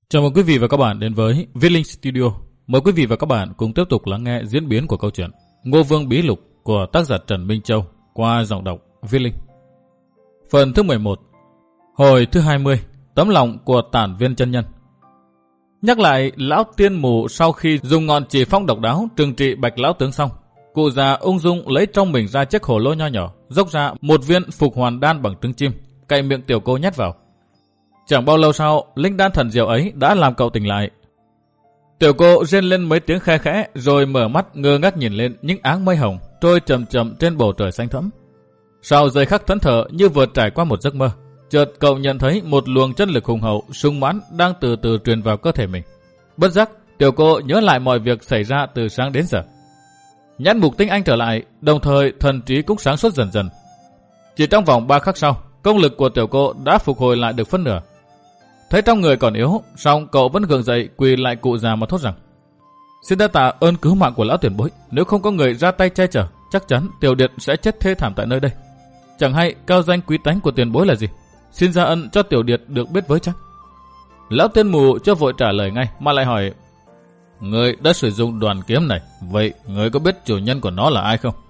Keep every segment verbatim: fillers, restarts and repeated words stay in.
Chào mừng quý vị và các bạn đến với Viết Linh Studio. Mời quý vị và các bạn cùng tiếp tục lắng nghe diễn biến của câu chuyện Ngô Vương Bí Lục của tác giả Trần Minh Châu qua giọng đọc Viết Linh. Phần thứ mười một. Hồi thứ hai mươi. Tấm lòng của Tản Viên chân nhân. Nhắc lại, lão tiên mù sau khi dùng ngọn chỉ phong độc đáo trừng trị Bạch lão tướng xong, cụ già ung dung lấy trong mình ra chiếc hồ lô nho nhỏ, dốc ra một viên phục hoàn đan bằng trứng chim, cậy miệng tiểu cô nhét vào. Chẳng bao lâu sau, linh đan thần diệu ấy đã làm cậu tỉnh lại. Tiểu cô rên lên mấy tiếng khe khẽ rồi mở mắt ngơ ngác nhìn lên những áng mây hồng trôi chậm chậm trên bầu trời xanh thẫm. Sau giây khắc thẫn thờ như vừa trải qua một giấc mơ, chợt cậu nhận thấy một luồng chân lực hùng hậu sung mãn đang từ từ truyền vào cơ thể mình. Bất giác, tiểu cô nhớ lại mọi việc xảy ra từ sáng đến giờ. Nhãn mục tinh anh trở lại, đồng thời thần trí cũng sáng suốt dần dần. Chỉ trong vòng ba khắc sau, công lực của tiểu cô đã phục hồi lại được phân nửa. Thấy trong người còn yếu, song cậu vẫn gượng dậy quỳ lại cụ già mà thốt rằng: "Xin đa tạ ơn cứu mạng của lão tiền bối, nếu không có người ra tay che chở, chắc chắn Tiểu Điệt sẽ chết thê thảm tại nơi đây. Chẳng hay cao danh quý tánh của tiền bối là gì, xin ra ân cho Tiểu Điệt được biết với chắc." Lão tiên mù chưa vội trả lời ngay mà lại hỏi: "Người đã sử dụng đoàn kiếm này, vậy người có biết chủ nhân của nó là ai không?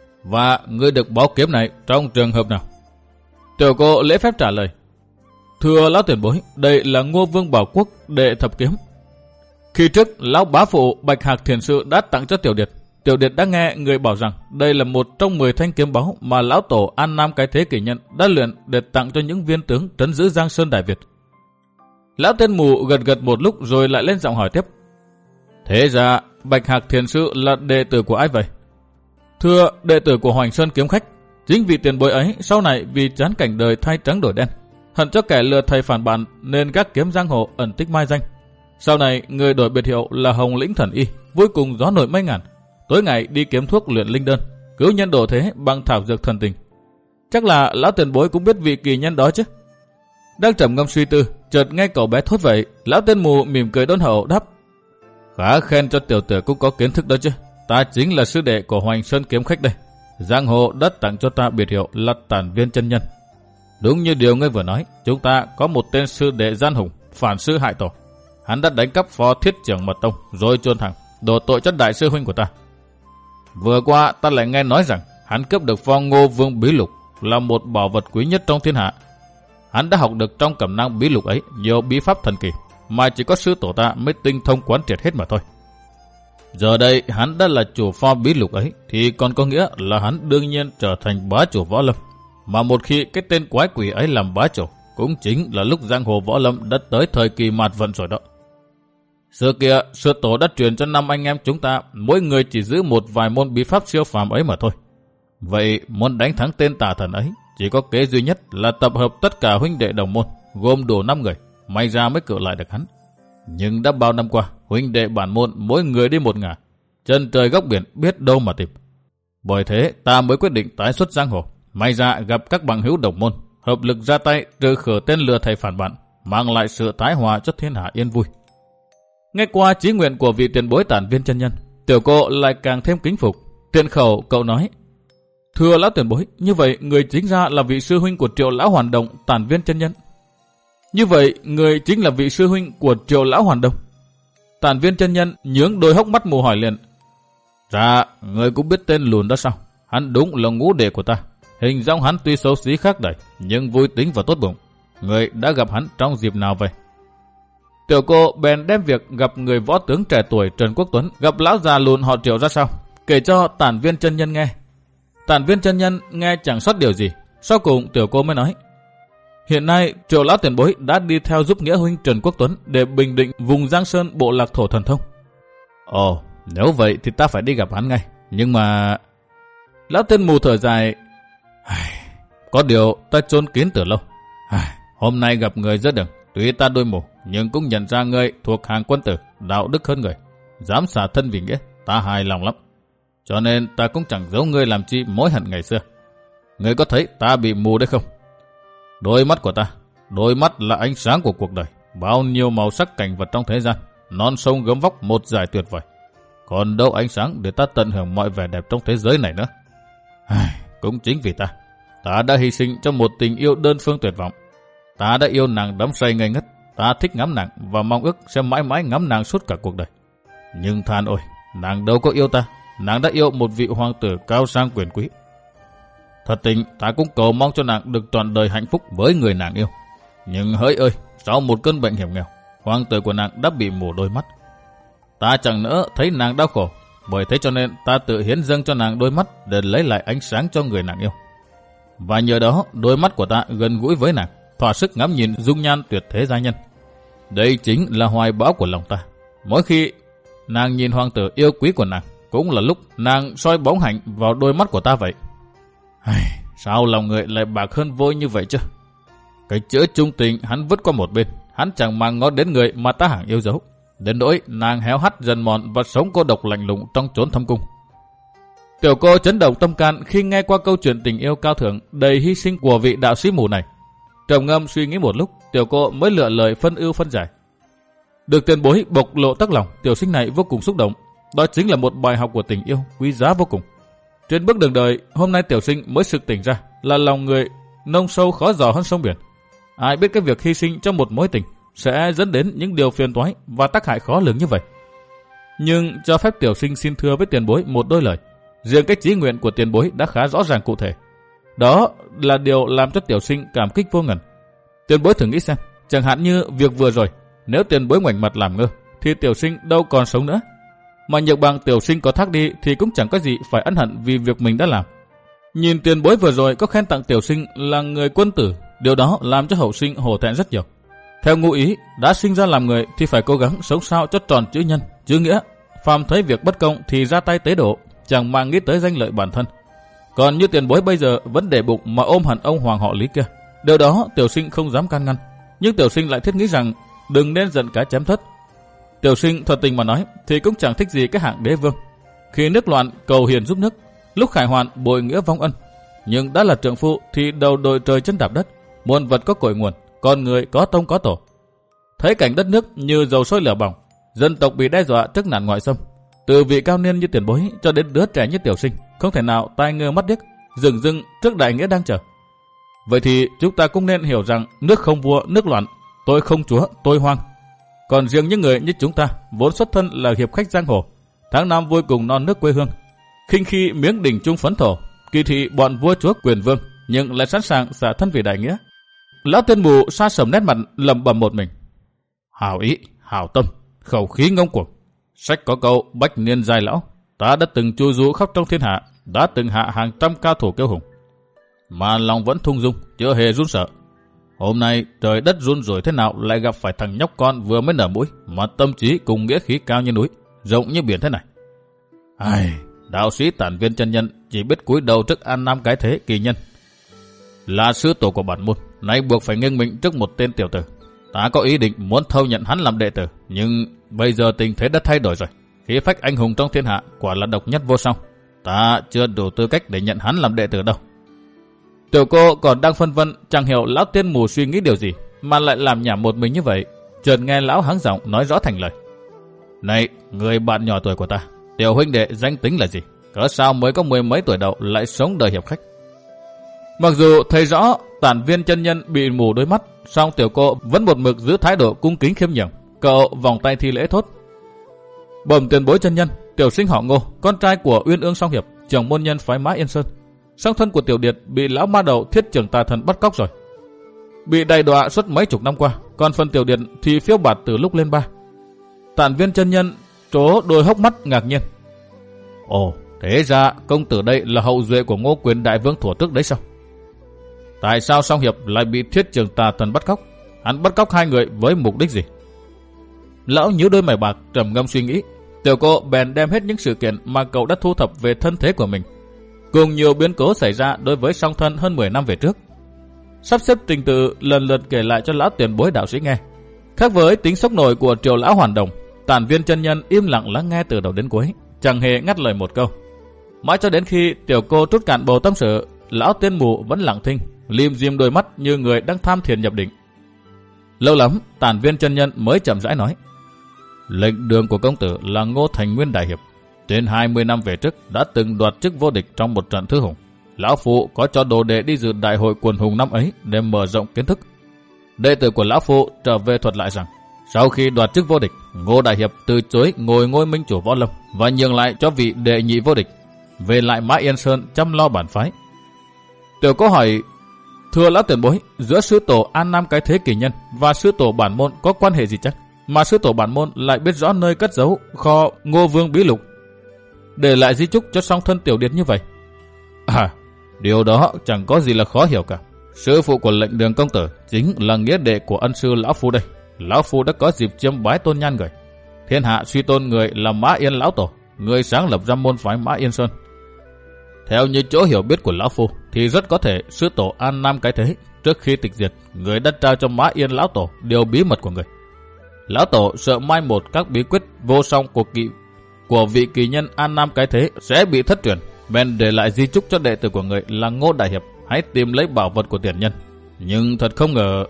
Và người được báu kiếm này trong trường hợp nào?" Tiểu cô lễ phép trả lời: "Thưa lão tiền bối, đây là Ngô Vương Bảo Quốc, đệ thập kiếm. Khi trước, lão bá phụ Bạch Hạc Thiền Sư đã tặng cho Tiểu Điệt. Tiểu Điệt đã nghe người bảo rằng đây là một trong mười thanh kiếm báu mà lão tổ An Nam Cái Thế Kỷ Nhân đã luyện để tặng cho những viên tướng trấn giữ Giang Sơn Đại Việt." Lão tên mù gật gật một lúc rồi lại lên giọng hỏi tiếp: "Thế ra Bạch Hạc Thiền Sư là đệ tử của ai vậy?" "Thưa, đệ tử của Hoành Sơn Kiếm Khách. Chính vị tiền bối ấy sau này vì chán cảnh đời thay trắng đổi đen, hận cho kẻ lừa thầy phản bạn nên gác kiếm giang hồ ẩn tích mai danh. Sau này người đổi biệt hiệu là Hồng Lĩnh Thần Y, vui cùng gió nổi mây ngàn, tối ngày đi kiếm thuốc luyện linh đơn, cứu nhân độ thế bằng thảo dược thần tình. Chắc là lão tiền bối cũng biết vị kỳ nhân đó chứ?" Đang trầm ngâm suy tư, chợt nghe cậu bé thốt vậy, lão tên mù mỉm cười đôn hậu đáp: "Khá khen cho tiểu tử cũng có kiến thức đó chứ. Ta chính là sư đệ của Hoành Sơn Kiếm Khách đây. Giang hồ đã tặng cho ta biệt hiệu là Tản Viên chân nhân. Đúng như điều ngươi vừa nói, chúng ta có một tên sư đệ gian hùng, phản sư hại tổ. Hắn đã đánh cắp phó thiết trưởng mật tông, rồi chôn thẳng, đổ tội cho đại sư huynh của ta. Vừa qua ta lại nghe nói rằng hắn cướp được pho Ngô Vương Bí Lục, là một bảo vật quý nhất trong thiên hạ. Hắn đã học được trong cẩm nang bí lục ấy nhiều bí pháp thần kỳ, mà chỉ có sư tổ ta mới tinh thông quán triệt hết mà thôi. Giờ đây hắn đã là chủ pho bí lục ấy, thì còn có nghĩa là hắn đương nhiên trở thành bá chủ võ lâm. Mà một khi cái tên quái quỷ ấy làm bá chủ, cũng chính là lúc giang hồ võ lâm đã tới thời kỳ mạt vận rồi đó. Xưa kia, sư tổ đã truyền cho năm anh em chúng ta, mỗi người chỉ giữ một vài môn bí pháp siêu phàm ấy mà thôi. Vậy muốn đánh thắng tên tà thần ấy, chỉ có kế duy nhất là tập hợp tất cả huynh đệ đồng môn, gồm đủ năm người, may ra mới cự lại được hắn. Nhưng đã bao năm qua, huynh đệ bản môn mỗi người đi một ngả, chân trời góc biển biết đâu mà tìm. Bởi thế ta mới quyết định tái xuất giang hồ. May ra gặp các bằng hữu đồng môn, hợp lực ra tay trừ khử tên lừa thầy phản bạn, mang lại sự tái hòa cho thiên hạ yên vui." Nghe qua chí nguyện của vị tiền bối Tản Viên chân nhân, tiểu cô lại càng thêm kính phục. Tiện khẩu cậu nói: "Thưa lão tiền bối, như vậy người chính ra là vị sư huynh của Triệu lão Hoàn Đồng, Tản Viên chân nhân." "Như vậy người chính là vị sư huynh của Triệu lão Hoàn Đồng?" Tản Viên chân nhân nhướng đôi hốc mắt mù hỏi liền: "Dạ, người cũng biết tên lùn đó sao? Hắn đúng là ngũ đệ của ta. Hình dáng hắn tuy xấu xí khác đời, nhưng vui tính và tốt bụng. Người đã gặp hắn trong dịp nào vậy?" Tiểu cô bèn đem việc gặp người võ tướng trẻ tuổi Trần Quốc Tuấn gặp lão già lùn họ Triệu ra sao, kể cho Tản Viên chân nhân nghe. Tản Viên chân nhân nghe chẳng sót điều gì. Sau cùng tiểu cô mới nói: "Hiện nay Triệu lão tiền bối đã đi theo giúp nghĩa huynh Trần Quốc Tuấn để bình định vùng Giang Sơn bộ lạc thổ thần thông." "Ồ, nếu vậy thì ta phải đi gặp hắn ngay. Nhưng mà..." Lão tên mù thở dài: "Có điều ta chôn kín từ lâu. Hôm nay gặp người giữa đường, tuy ta đôi mù nhưng cũng nhận ra ngươi thuộc hàng quân tử, đạo đức hơn người, dám xả thân vì nghĩa, ta hài lòng lắm. Cho nên ta cũng chẳng giấu ngươi làm chi mối hận ngày xưa. Ngươi có thấy ta bị mù đấy không? Đôi mắt của ta, đôi mắt là ánh sáng của cuộc đời, bao nhiêu màu sắc cảnh vật trong thế gian, non sông gấm vóc một giải tuyệt vời. Còn đâu ánh sáng để ta tận hưởng mọi vẻ đẹp trong thế giới này nữa. Cũng chính vì ta, ta đã hy sinh cho một tình yêu đơn phương tuyệt vọng. Ta đã yêu nàng đắm say ngây ngất, ta thích ngắm nàng và mong ước sẽ mãi mãi ngắm nàng suốt cả cuộc đời. Nhưng than ôi, nàng đâu có yêu ta, nàng đã yêu một vị hoàng tử cao sang quyền quý. Thật tình ta cũng cầu mong cho nàng được trọn đời hạnh phúc với người nàng yêu. Nhưng hỡi ơi, sau một cơn bệnh hiểm nghèo, hoàng tử của nàng đã bị mù đôi mắt. Ta chẳng nỡ thấy nàng đau khổ, bởi thế cho nên ta tự hiến dâng cho nàng đôi mắt để lấy lại ánh sáng cho người nàng yêu. Và nhờ đó, đôi mắt của ta gần gũi với nàng, thỏa sức ngắm nhìn dung nhan tuyệt thế giai nhân. Đây chính là hoài bão của lòng ta. Mỗi khi nàng nhìn hoàng tử yêu quý của nàng, cũng là lúc nàng soi bóng hạnh vào đôi mắt của ta vậy. Ai, sao lòng người lại bạc hơn vôi như vậy chứ? Cái chữ trung tình hắn vứt qua một bên, hắn chẳng mang ngó đến người mà ta hằng yêu dấu. Đến nỗi nàng héo hắt dần mòn và sống cô độc lạnh lùng trong chốn thâm cung. Tiểu cô chấn động tâm can khi nghe qua câu chuyện tình yêu cao thượng đầy hy sinh của vị đạo sĩ mù này. Trầm ngâm suy nghĩ một lúc, tiểu cô mới lựa lời phân ưu phân giải. Được tiền bối bộc lộ tắc lòng, tiểu sinh này vô cùng xúc động. Đó chính là một bài học của tình yêu quý giá vô cùng. Trên bước đường đời, hôm nay tiểu sinh mới sực tỉnh ra là lòng người nông sâu khó dò hơn sông biển. Ai biết cái việc hy sinh trong một mối tình sẽ dẫn đến những điều phiền toái và tác hại khó lường như vậy. Nhưng cho phép tiểu sinh xin thưa với tiền bối một đôi lời. Riêng cái chí nguyện của tiền bối đã khá rõ ràng cụ thể. Đó là điều làm cho tiểu sinh cảm kích vô ngần. Tiền bối thử nghĩ xem, chẳng hạn như việc vừa rồi, nếu tiền bối ngoảnh mặt làm ngơ, thì tiểu sinh đâu còn sống nữa. Mà nhược bằng tiểu sinh có thác đi thì cũng chẳng có gì phải ân hận vì việc mình đã làm. Nhìn tiền bối vừa rồi có khen tặng tiểu sinh là người quân tử, điều đó làm cho hậu sinh hổ thẹn rất nhiều. Theo ngụ ý, đã sinh ra làm người thì phải cố gắng sống sao cho tròn chữ nhân, chữ nghĩa. Phàm thấy việc bất công thì ra tay tế độ, chẳng mang nghĩ tới danh lợi bản thân. Còn như tiền bối bây giờ vẫn để bụng mà ôm hận ông hoàng họ Lý kia, điều đó tiểu sinh không dám can ngăn. Nhưng tiểu sinh lại thiết nghĩ rằng đừng nên giận cá chém thất. Tiểu sinh thật tình mà nói thì cũng chẳng thích gì cái hạng đế vương. Khi nước loạn cầu hiền giúp nước, lúc khải hoàn bội nghĩa vong ân. Nhưng đã là trượng phu thì đầu đội trời chân đạp đất, muôn vật có cội nguồn, con người có tông có tổ. Thấy cảnh đất nước như dầu sôi lửa bỏng, dân tộc bị đe dọa trước nạn ngoại xâm, từ vị cao niên như tiền bối cho đến đứa trẻ như tiểu sinh không thể nào tai ngơ mắt điếc, dửng dưng trước đại nghĩa đang chờ. Vậy thì chúng ta cũng nên hiểu rằng nước không vua, nước loạn, tôi không chúa, tôi hoang. Còn riêng những người như chúng ta vốn xuất thân là hiệp khách giang hồ, tháng năm vui cùng non nước quê hương, khinh khi miếng đỉnh chung phấn thổ, kỳ thị bọn vua chúa quyền vương, nhưng lại sẵn sàng xả thân vì đại nghĩa. Lão tiên mù sa sầm nét mặt lẩm bẩm một mình. Hảo ý, hảo tâm, khẩu khí ngông cuồng. Sách có câu bách niên giai lão, ta đã từng chu du khắp trong thiên hạ, đã từng hạ hàng trăm cao thủ kiêu hùng, mà lòng vẫn thung dung, chưa hề run sợ. Hôm nay trời đất run rủi thế nào lại gặp phải thằng nhóc con vừa mới nở mũi mà tâm trí cùng nghĩa khí cao như núi, rộng như biển thế này. Ai, đạo sĩ Tản Viên chân nhân chỉ biết cúi đầu trước an nam cái thế kỳ nhân, là sư tổ của bản môn, nay buộc phải nghiêng mình trước một tên tiểu tử. Ta có ý định muốn thâu nhận hắn làm đệ tử, nhưng bây giờ tình thế đã thay đổi rồi. Khí phách anh hùng trong thiên hạ quả là độc nhất vô song. Ta chưa đủ tư cách để nhận hắn làm đệ tử đâu. Tiểu cô còn đang phân vân, chẳng hiểu lão tiên mù suy nghĩ điều gì mà lại làm nhảm một mình như vậy. Chợt nghe lão hắng giọng nói rõ thành lời. Này, người bạn nhỏ tuổi của ta, tiểu huynh đệ danh tính là gì? Cớ sao mới có mười mấy tuổi đầu lại sống đời hiệp khách? Mặc dù thấy rõ Tản Viên chân nhân bị mù đôi mắt, song tiểu cô vẫn một mực giữ thái độ cung kính khiêm nhường. Cậu vòng tay thi lễ thốt. Bẩm tiền bối chân nhân, tiểu sinh họ Ngô, con trai của Uyên Ương Song Hiệp, trưởng môn nhân phái Mã Yên Sơn. Song thân của tiểu điệt bị lão ma đầu Thiết Trưởng Tà Thần bắt cóc rồi, bị đầy đọa suốt mấy chục năm qua. Còn phần tiểu điệt thì phiêu bạt từ lúc lên ba. Tản Viên chân nhân trố đôi hốc mắt ngạc nhiên. Ồ, thế ra công tử đây là hậu duệ của Ngô Quyền đại vương Thổ Tước đấy sao? Tại sao Song Hiệp lại bị Thiết Trưởng Tà Thần bắt cóc? Hắn bắt cóc hai người với mục đích gì? Lão nhíu đôi mày bạc trầm ngâm suy nghĩ. Tiểu cô bèn đem hết những sự kiện mà cậu đã thu thập về thân thế của mình, cùng nhiều biến cố xảy ra đối với song thân hơn mười năm về trước, sắp xếp trình tự lần lượt kể lại cho lão tiền bối đạo sĩ nghe. Khác với tính sốc nổi của Triều lão Hoàn Đồng, Tản Viên chân nhân im lặng lắng nghe từ đầu đến cuối, chẳng hề ngắt lời một câu. Mãi cho đến khi tiểu cô trút cạn bầu tâm sự, lão tiên mù vẫn lặng thinh, lim dim đôi mắt như người đang tham thiền nhập định. Lâu lắm, Tản Viên chân nhân mới chậm rãi nói. Lệnh đường của công tử là Ngô Thành Nguyên đại hiệp, trên hai mươi năm về trước đã từng đoạt chức vô địch trong một trận thư hùng. Lão phụ có cho đồ đệ đi dự đại hội quần hùng năm ấy để mở rộng kiến thức. Đệ tử của lão phu trở về thuật lại rằng, sau khi đoạt chức vô địch, Ngô đại hiệp từ chối ngồi ngôi minh chủ võ lâm và nhường lại cho vị đệ nhị vô địch, về lại Mã Yên Sơn chăm lo bản phái. Tiểu Cô hỏi: thưa lão tiền bối, giữa sư tổ An Nam cái thế kỳ nhân và sư tổ bản môn có quan hệ gì chắc, mà sư tổ bản môn lại biết rõ nơi cất giấu kho Ngô Vương bí lục, để lại di chúc cho song thân tiểu điệt như vậy? À, điều đó chẳng có gì là khó hiểu cả. Sư phụ của lệnh Đường công tử chính là nghĩa đệ của ân sư lão phu đây. Lão phu đã có dịp chiêm bái tôn nhan người. Thiên hạ suy tôn người là Mã Yên lão tổ, người sáng lập ra môn phái Mã Yên Sơn. Theo như chỗ hiểu biết của lão phu thì rất có thể sư tổ An Nam cái thế trước khi tịch diệt, người đã trao cho Mã Yên lão tổ điều bí mật của người. Lão tổ sợ mai một các bí quyết vô song của kỳ của vị kỳ nhân An Nam cái thế sẽ bị thất truyền, bèn để lại di chúc cho đệ tử của người là Ngô đại hiệp hãy tìm lấy bảo vật của tiền nhân. Nhưng thật không ngờ.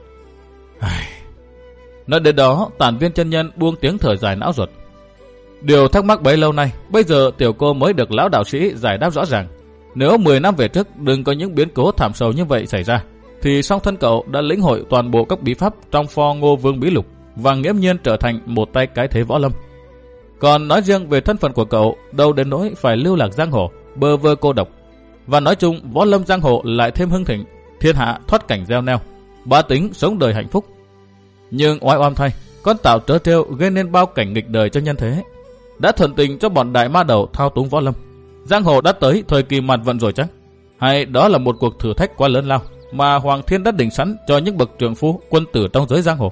Nói đến đó, Tản Viên chân nhân buông tiếng thở dài não ruột. Điều thắc mắc bấy lâu nay, bây giờ Tiểu Cô mới được lão đạo sĩ giải đáp rõ ràng. Nếu mười năm về trước đừng có những biến cố thảm sầu như vậy xảy ra, thì song thân cậu đã lĩnh hội toàn bộ các bí pháp trong pho Ngô Vương bí lục và nghiễm nhiên trở thành một tay cái thế võ lâm. Còn nói riêng về thân phận của cậu, đâu đến nỗi phải lưu lạc giang hồ, bơ vơ cô độc. Và nói chung, võ lâm giang hồ lại thêm hưng thịnh, thiên hạ thoát cảnh gieo neo, bá tính sống đời hạnh phúc. Nhưng oai oăm thay, con tạo trớ trêu gây nên bao cảnh nghịch đời cho nhân thế, đã thuận tình cho bọn đại ma đầu thao túng võ lâm. Giang hồ đã tới thời kỳ mạt vận rồi chắc? Hay đó là một cuộc thử thách quá lớn lao mà Hoàng Thiên đã định sẵn cho những bậc trưởng phu quân tử trong giới giang hồ?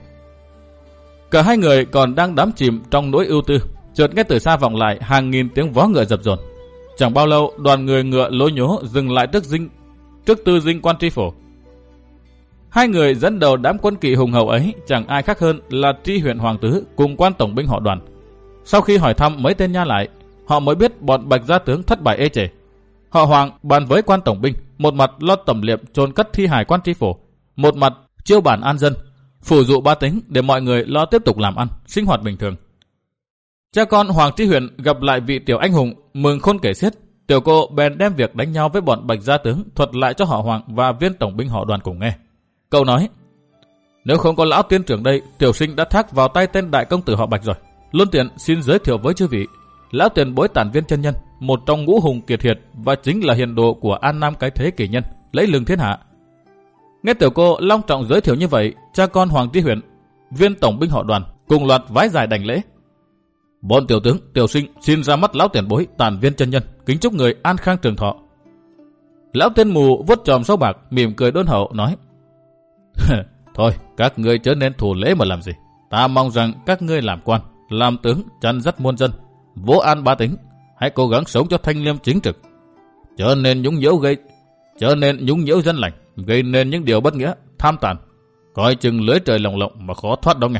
Cả hai người còn đang đắm chìm trong nỗi ưu tư, chợt nghe từ xa vọng lại hàng nghìn tiếng vó ngựa dập dồn. Chẳng bao lâu, đoàn người ngựa lối nhố dừng lại trước dinh trước tư dinh quan tri phủ. Hai người dẫn đầu đám quân kỵ hùng hậu ấy chẳng ai khác hơn là tri huyện Hoàng Tứ cùng quan tổng binh họ Đoàn. Sau khi hỏi thăm mấy tên nha lại, họ mới biết bọn Bạch gia tướng thất bại ê chề. Họ Hoàng bàn với quan tổng binh, một mặt lo tẩm liệm chôn cất thi hài quan tri phủ, một mặt chiêu bản an dân, phủ dụ bá tính để mọi người lo tiếp tục làm ăn, sinh hoạt bình thường. Cha con Hoàng tri huyện gặp lại vị tiểu anh hùng mừng khôn kể xiết. Tiểu Cô bèn đem việc đánh nhau với bọn Bạch gia tướng thuật lại cho họ Hoàng và viên tổng binh họ Đoàn cùng nghe. Cậu nói: nếu không có lão tiên trưởng đây, tiểu sinh đã thác vào tay tên đại công tử họ Bạch rồi. Luôn tiện xin giới thiệu với chư vị, lão tiền bối Tản Viên chân nhân, một trong ngũ hùng kiệt hiệt và chính là hiền đồ của An Nam cái thế kỳ nhân, lấy lừng thiên hạ. Nghe Tiểu Cô long trọng giới thiệu như vậy, cha con Hoàng tri huyện, viên tổng binh họ Đoàn cùng loạt vái dài đảnh lễ. Bọn tiểu tướng, tiểu sinh xin ra mắt lão tiền bối Tản Viên chân nhân, kính chúc người an khang trường thọ. Lão tên mù vuốt chòm sâu bạc, mỉm cười đôn hậu nói: thôi, các ngươi chớ nên thủ lễ mà làm gì. Ta mong rằng các ngươi làm quan, làm tướng, chăn dắt muôn dân, vỗ an bá tính, hãy cố gắng sống cho thanh liêm chính trực, chớ nên nhúng nhiễu gây, chớ nên nhúng nhiễu dân lành, gây nên những điều bất nghĩa, tham tàn, coi chừng lưới trời lồng lộng mà khó thoát đó nghe.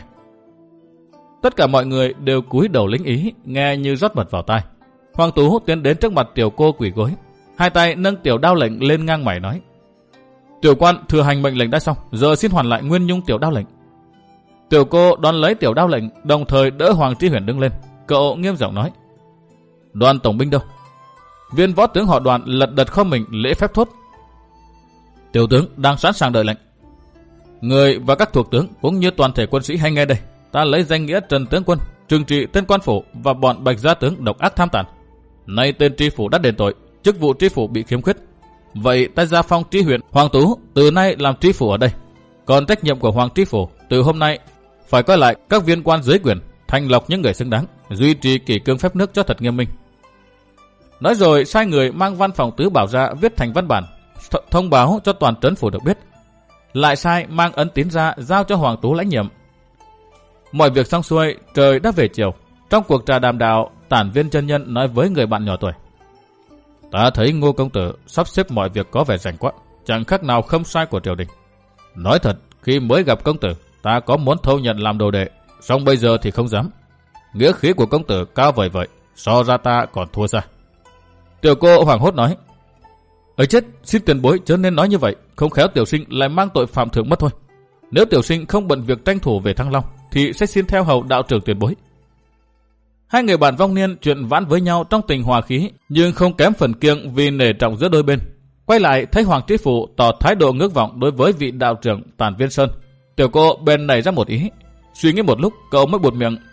Tất cả mọi người đều cúi đầu lĩnh ý, nghe như rót mật vào tai. Hoàng Tú tiến đến trước mặt Tiểu Cô quỳ gối, hai tay nâng tiểu đao lệnh lên ngang mày nói: tiểu quan thừa hành mệnh lệnh đã xong, giờ xin hoàn lại nguyên nhung tiểu đao lệnh. Tiểu Cô đón lấy tiểu đao lệnh, đồng thời đỡ Hoàng tri huyện đứng lên. Cậu nghiêm giọng nói: Đoàn tổng binh đâu? Viên võ tướng họ Đoàn lật đật không mình lễ phép thốt: tiểu tướng đang sẵn sàng đợi lệnh. Người và các thuộc tướng cũng như toàn thể quân sĩ hãy nghe đây. Ta lấy danh nghĩa Trần tướng quân trừng trị tên quan phủ và bọn Bạch gia tướng độc ác tham tàn. Nay tên tri phủ đã đền tội, chức vụ tri phủ bị khiếm khuyết. Vậy ta gia phong tri huyện Hoàng Tú từ nay làm tri phủ ở đây. Còn trách nhiệm của Hoàng tri phủ từ hôm nay phải coi lại các viên quan dưới quyền, thanh lọc những người xứng đáng, duy trì kỷ cương phép nước cho thật nghiêm minh. Nói rồi sai người mang văn phòng tứ bảo ra viết thành văn bản, th- thông báo cho toàn trấn phủ được biết. Lại sai mang ấn tín ra giao cho Hoàng Tú lãnh nhiệm. Mọi việc xong xuôi, trời đã về chiều. Trong cuộc trà đàm đạo, Tản Viên chân nhân nói với người bạn nhỏ tuổi: ta thấy Ngô công tử sắp xếp mọi việc có vẻ rành quá, chẳng khác nào không sai của triều đình. Nói thật, khi mới gặp công tử, ta có muốn thâu nhận làm đồ đệ, song bây giờ thì không dám. Nghĩa khí của công tử cao vời vậy, so ra ta còn thua xa. Tiểu Cô hoảng hốt nói: ấy chết, xin tiền bối chớ nên nói như vậy, không khéo tiểu sinh lại mang tội phạm thượng mất thôi. Nếu tiểu sinh không bận việc tranh thủ về Thăng Long, thì sẽ xin theo hầu đạo trưởng tiền bối. Hai người bạn vong niên chuyện vãn với nhau trong tình hòa khí, nhưng không kém phần kiêng vì nể trọng giữa đôi bên. Quay lại thấy Hoàng tri phủ tỏ thái độ ngước vọng đối với vị đạo trưởng Tản Viên Sơn, Tiểu cô bèn nảy ra một ý. Suy nghĩ một lúc, cậu mới buột miệng.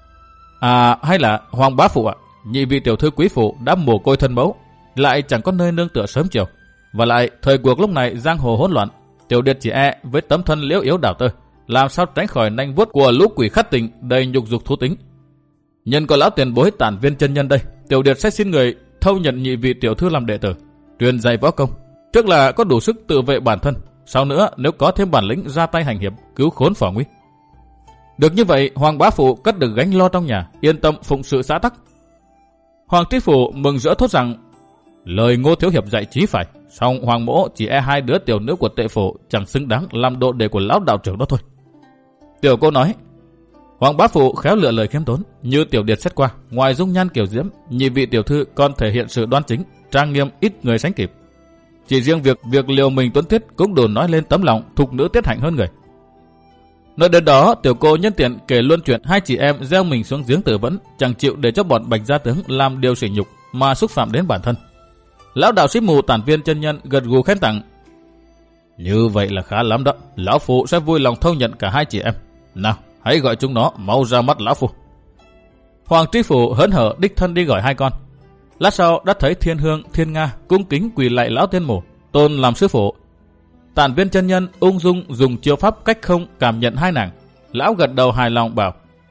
À, hay là Hoàng bá phụ ạ, nhị vị tiểu thư quý phụ đã mồ côi thân mẫu, lại chẳng có nơi nương tựa sớm chiều. Và lại, thời cuộc lúc này giang hồ hỗn loạn, tiểu điệt chỉ e với tấm thân liễu yếu đảo tơ, làm sao tránh khỏi nanh vuốt của lũ quỷ khất tình đầy nhục dục thú tính. Nhân có lão tiền bối Tản Viên chân nhân đây, tiểu điệt sẽ xin người thâu nhận nhị vị tiểu thư làm đệ tử, truyền dạy võ công, trước là có đủ sức tự vệ bản thân, sau nữa nếu có thêm bản lĩnh ra tay hành hiệp, cứu khốn phỏ nguy. Được như vậy, Hoàng bá phụ cất được gánh lo trong nhà, yên tâm phụng sự xã tắc. Hoàng tri phủ mừng rỡ thốt rằng, lời Ngô thiếu hiệp dạy chí phải, song Hoàng mỗ chỉ e hai đứa tiểu nữ của tệ phổ chẳng xứng đáng làm độ đề của lão đạo trưởng đó thôi. Tiểu cô nói, Hoàng bá phụ khéo lựa lời khiêm tốn, như tiểu điệt xét qua, ngoài dung nhan kiều diễm, nhị vị tiểu thư còn thể hiện sự đoan chính, trang nghiêm ít người sánh kịp. Chỉ riêng việc việc liều mình tuấn tiết cũng đủ nói lên tấm lòng thục nữ tiết hạnh hơn người. Nói đến đó, tiểu cô nhân tiện kể luôn chuyện hai chị em gieo mình xuống giếng tự vẫn, chẳng chịu để cho bọn Bạch gia tướng làm điều sỉ nhục mà xúc phạm đến bản thân. Lão đạo sĩ mù Tản Viên chân nhân gật gù khen tặng. Như vậy là khá lắm đó, lão phụ sẽ vui lòng thâu nhận cả hai chị em. Nào, hãy gọi chúng nó mau ra mắt lão phụ. Hoàng tri phủ hớn hở đích thân đi gọi hai con. Lát sau đã thấy Thiên Hương, Thiên Nga cung kính quỳ lạy lão tiên mù, tôn làm sư phụ. Tản Viên chân nhân ung dung dùng chiêu pháp cách không cảm nhận hai nàng. Lão gật đầu hài lòng bảo,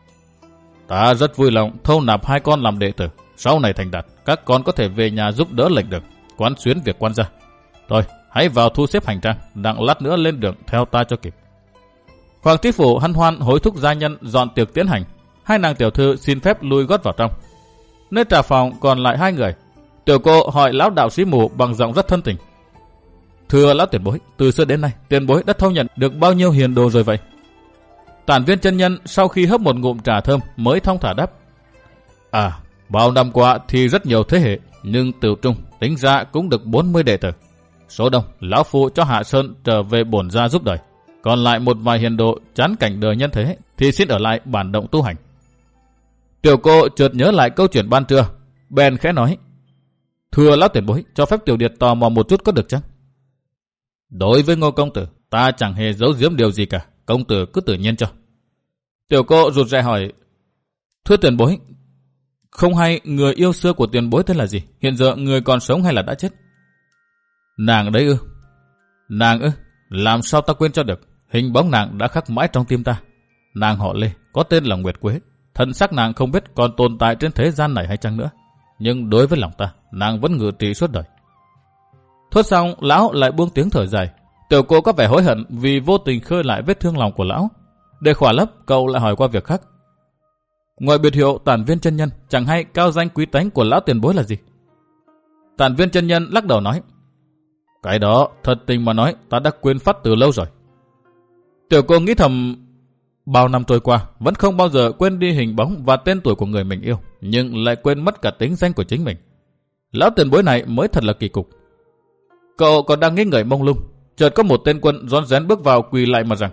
ta rất vui lòng thâu nạp hai con làm đệ tử. Sau này thành đạt, các con có thể về nhà giúp đỡ lệnh được, quán xuyến việc quan gia. Thôi, hãy vào thu xếp hành trang, đặng lát nữa lên đường theo ta cho kịp. Hoàng tri phủ hân hoan hối thúc gia nhân dọn tiệc tiến hành. Hai nàng tiểu thư xin phép lui gót vào trong. Nơi trà phòng còn lại hai người. Tiểu cô hỏi lão đạo sĩ mù bằng giọng rất thân tình. Thưa lão tiền bối, từ xưa đến nay tiền bối đã thâu nhận được bao nhiêu hiền đồ rồi vậy? Tản Viên chân nhân sau khi hấp một ngụm trà thơm mới thong thả đáp. À, bao năm qua thì rất nhiều thế hệ, nhưng từ trung tính ra cũng được bốn mươi đệ tử. Số đông lão phụ cho Hạ Sơn trở về bổn gia giúp đời, còn lại một vài hiền đồ chán cảnh đời nhân thế thì xin ở lại bản động tu hành. Tiểu cô chợt nhớ lại câu chuyện ban trưa, bèn khẽ nói. Thưa lão tiền bối, cho phép tiểu điệt tò mò một chút có được chăng? Đối với Ngô công tử, ta chẳng hề giấu giếm điều gì cả, công tử cứ tự nhiên cho. Tiểu cô rụt rè hỏi. Thưa tiền bối, không hay người yêu xưa của tiền bối tên là gì? Hiện giờ người còn sống hay là đã chết? Nàng đấy ư? Nàng ư? Làm sao ta quên cho được? Hình bóng nàng đã khắc mãi trong tim ta. Nàng họ Lê, có tên là Nguyệt Quế. Thân xác nàng không biết còn tồn tại trên thế gian này hay chăng nữa, nhưng đối với lòng ta, nàng vẫn ngự trị suốt đời. Thốt xong, lão lại buông tiếng thở dài. Tiểu cô có vẻ hối hận vì vô tình khơi lại vết thương lòng của lão. Để khỏa lấp, cậu lại hỏi qua việc khác. Ngoài biệt hiệu Tản Viên chân nhân, chẳng hay cao danh quý tánh của lão tiền bối là gì? Tản Viên chân nhân lắc đầu nói. Cái đó, thật tình mà nói, ta đã quên phát từ lâu rồi. Tiểu cô nghĩ thầm, bao năm trôi qua, vẫn không bao giờ quên đi hình bóng và tên tuổi của người mình yêu, nhưng lại quên mất cả tính danh của chính mình. Lão tiền bối này mới thật là kỳ cục. Cậu còn đang nghĩ ngợi mông lung, chợt có một tên quân rón rén bước vào quỳ lại mà rằng.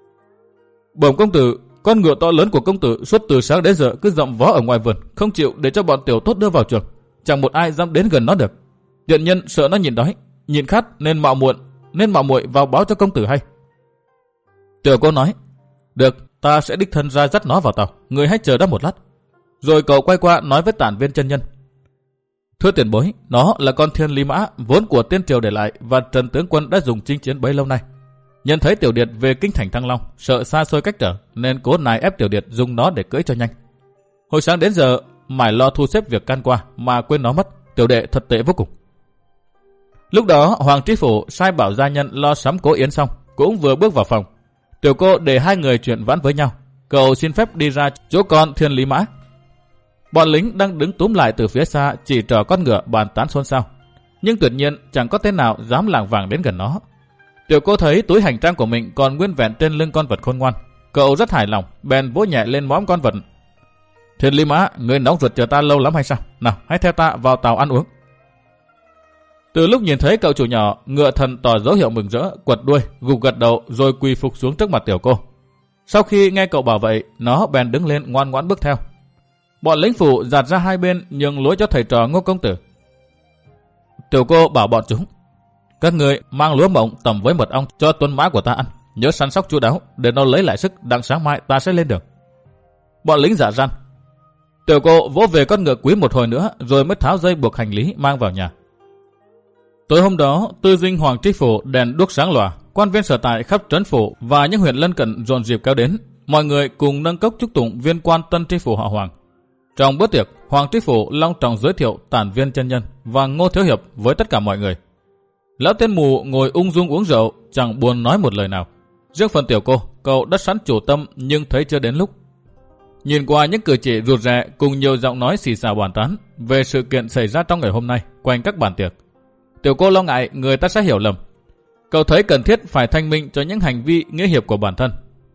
Bẩm công tử, con ngựa to lớn của công tử suốt từ sáng đến giờ cứ dậm vó ở ngoài vườn, không chịu để cho bọn tiểu tốt đưa vào chuồng. Chẳng một ai dám đến gần nó được. Tiện nhân sợ nó nhìn đói, nhìn khát nên mạo muội, nên mạo muội vào báo cho công tử hay. Tiểu cô nói, được, ta sẽ đích thân ra dắt nó vào tàu, người hãy chờ đó một lát. Rồi cậu quay qua nói với Tản Viên chân nhân. Thưa tiền bối, nó là con thiên lý mã vốn của tiên triều để lại và Trần tướng quân đã dùng chinh chiến bấy lâu nay. Nhận thấy tiểu điệt về kinh thành Thăng Long, sợ xa xôi cách trở nên cố nài ép tiểu điệt dùng nó để cưỡi cho nhanh. Hồi sáng đến giờ mải lo thu xếp việc can qua mà quên nó mất, tiểu đệ thật tệ vô cùng. Lúc đó Hoàng tri phủ sai bảo gia nhân lo sắm cố yến xong, cũng vừa bước vào phòng. Tiểu cô để hai người chuyện vãn với nhau, cậu xin phép đi ra chỗ con thiên lý mã. Bọn lính đang đứng túm lại từ phía xa chỉ trỏ con ngựa bàn tán xôn xao, nhưng tuyệt nhiên chẳng có tên nào dám lảng vảng đến gần nó. Tiểu cô thấy túi hành trang của mình còn nguyên vẹn trên lưng con vật khôn ngoan, cậu rất hài lòng, bèn vỗ nhẹ lên móm con vật. Thiên lý mã, người nóng ruột chờ ta lâu lắm hay sao? Nào, hãy theo ta vào tàu ăn uống. Từ lúc nhìn thấy cậu chủ nhỏ, ngựa thần tỏ dấu hiệu mừng rỡ, quật đuôi, gục gật đầu rồi quỳ phục xuống trước mặt tiểu cô. Sau khi nghe cậu bảo vậy, nó bèn đứng lên ngoan ngoãn bước theo. Bọn lính phủ dạt ra hai bên nhường lối cho thầy trò Ngô công tử. Tiểu cô bảo bọn chúng, các người mang lúa mộng tầm với mật ong cho tuấn mã của ta ăn, nhớ săn sóc chu đáo để nó lấy lại sức, đặng sáng mai ta sẽ lên đường. Bọn lính dạ ran. Tiểu cô vỗ về con ngựa quý một hồi nữa rồi mới tháo dây buộc hành lý mang vào nhà. Tối hôm đó, tư dinh Hoàng Tri Phủ đèn đuốc sáng lòa, quan viên sở tại khắp trấn phủ và những huyện lân cận dồn dịp kéo đến. Mọi người cùng nâng cốc chúc tụng viên quan tân tri phủ họ Hoàng. Trong bữa tiệc, Hoàng Tri Phủ long trọng giới thiệu Tản Viên chân nhân và Ngô Thiếu Hiệp với tất cả mọi người. Lão Tiên Mù ngồi ung dung uống rượu, chẳng buồn nói một lời nào. Riêng phần tiểu cô, cậu đã sẵn chủ tâm nhưng thấy chưa đến lúc. Nhìn qua những cử chỉ rụt rè cùng nhiều giọng nói xì xào bàn tán về sự kiện xảy ra trong ngày hôm nay quanh các bàn tiệc, tiểu cô lo ngại người ta sẽ hiểu lầm. Cậu thấy cần thiết phải thanh minh cho những hành vi nghĩa hiệp của bản thân.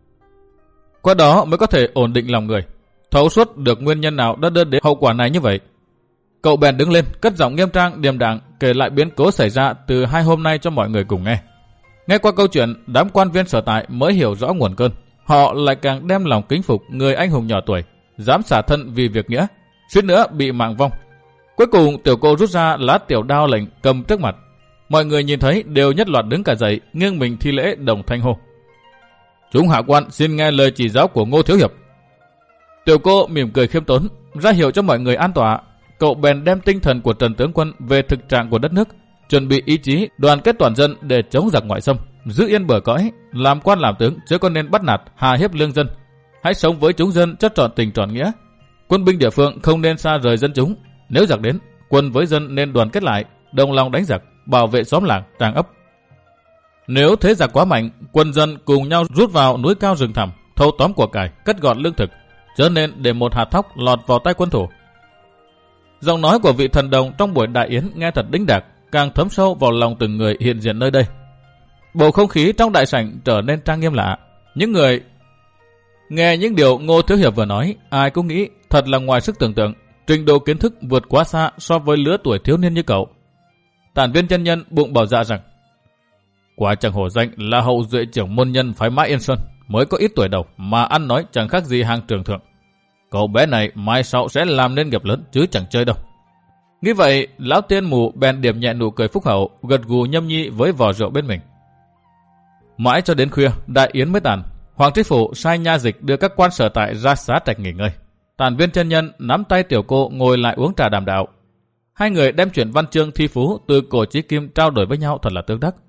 Qua đó mới có thể ổn định lòng người, thấu suốt được nguyên nhân nào đã đưa đến hậu quả này như vậy. Cậu bèn đứng lên, cất giọng nghiêm trang điềm đạm kể lại biến cố xảy ra từ hai hôm nay cho mọi người cùng nghe. Nghe qua câu chuyện, đám quan viên sở tại mới hiểu rõ nguồn cơn. Họ lại càng đem lòng kính phục người anh hùng nhỏ tuổi, dám xả thân vì việc nghĩa, suýt nữa bị mạng vong. Cuối cùng tiểu cô rút ra lá tiểu đao lệnh cầm trước mặt. Mọi người nhìn thấy đều nhất loạt đứng cả dậy, nghiêng mình thi lễ đồng thanh hô: "Chúng hạ quan xin nghe lời chỉ giáo của Ngô Thiếu Hiệp." Tiểu cô mỉm cười khiêm tốn, ra hiệu cho mọi người an tọa. Cậu bèn đem tinh thần của Trần tướng quân về thực trạng của đất nước, chuẩn bị ý chí đoàn kết toàn dân để chống giặc ngoại xâm, giữ yên bờ cõi, làm quan làm tướng chứ có nên bắt nạt hà hiếp lương dân. Hãy sống với chúng dân cho trọn tình trọn nghĩa. Quân binh địa phương không nên xa rời dân chúng. Nếu giặc đến, quân với dân nên đoàn kết lại, đồng lòng đánh giặc, bảo vệ xóm làng, tràng ấp. Nếu thế giặc quá mạnh, quân dân cùng nhau rút vào núi cao rừng thẳm, thâu tóm của cải, cắt gọn lương thực, chớ nên để một hạt thóc lọt vào tay quân thù. Giọng nói của vị thần đồng trong buổi đại yến nghe thật đĩnh đạc, càng thấm sâu vào lòng từng người hiện diện nơi đây. Bầu không khí trong đại sảnh trở nên trang nghiêm lạ. Những người nghe những điều Ngô Thiếu Hiệp vừa nói, ai cũng nghĩ thật là ngoài sức tưởng tượng, trình độ kiến thức vượt quá xa so với lứa tuổi thiếu niên như cậu. Tản Viên chân nhân bụng bảo dạ rằng: "Quả chẳng hổ danh là hậu duệ trưởng môn nhân phái Mã Yên Sơn, mới có ít tuổi đầu mà ăn nói chẳng khác gì hàng trường thượng. Cậu bé này mai sau sẽ làm nên nghiệp lớn chứ chẳng chơi đâu." Nghĩ vậy, lão Tiên Mù bèn điểm nhẹ nụ cười phúc hậu, gật gù nhâm nhi với vò rượu bên mình. Mãi cho đến khuya, đại yến mới tàn. Hoàng Tri Phủ sai nha dịch đưa các quan sở tại ra xá trạch nghỉ ngơi. Tản Viên chân nhân nắm tay tiểu cô ngồi lại uống trà đàm đạo. Hai người đem chuyện văn chương thi phú từ cổ chí kim trao đổi với nhau thật là tương đắc.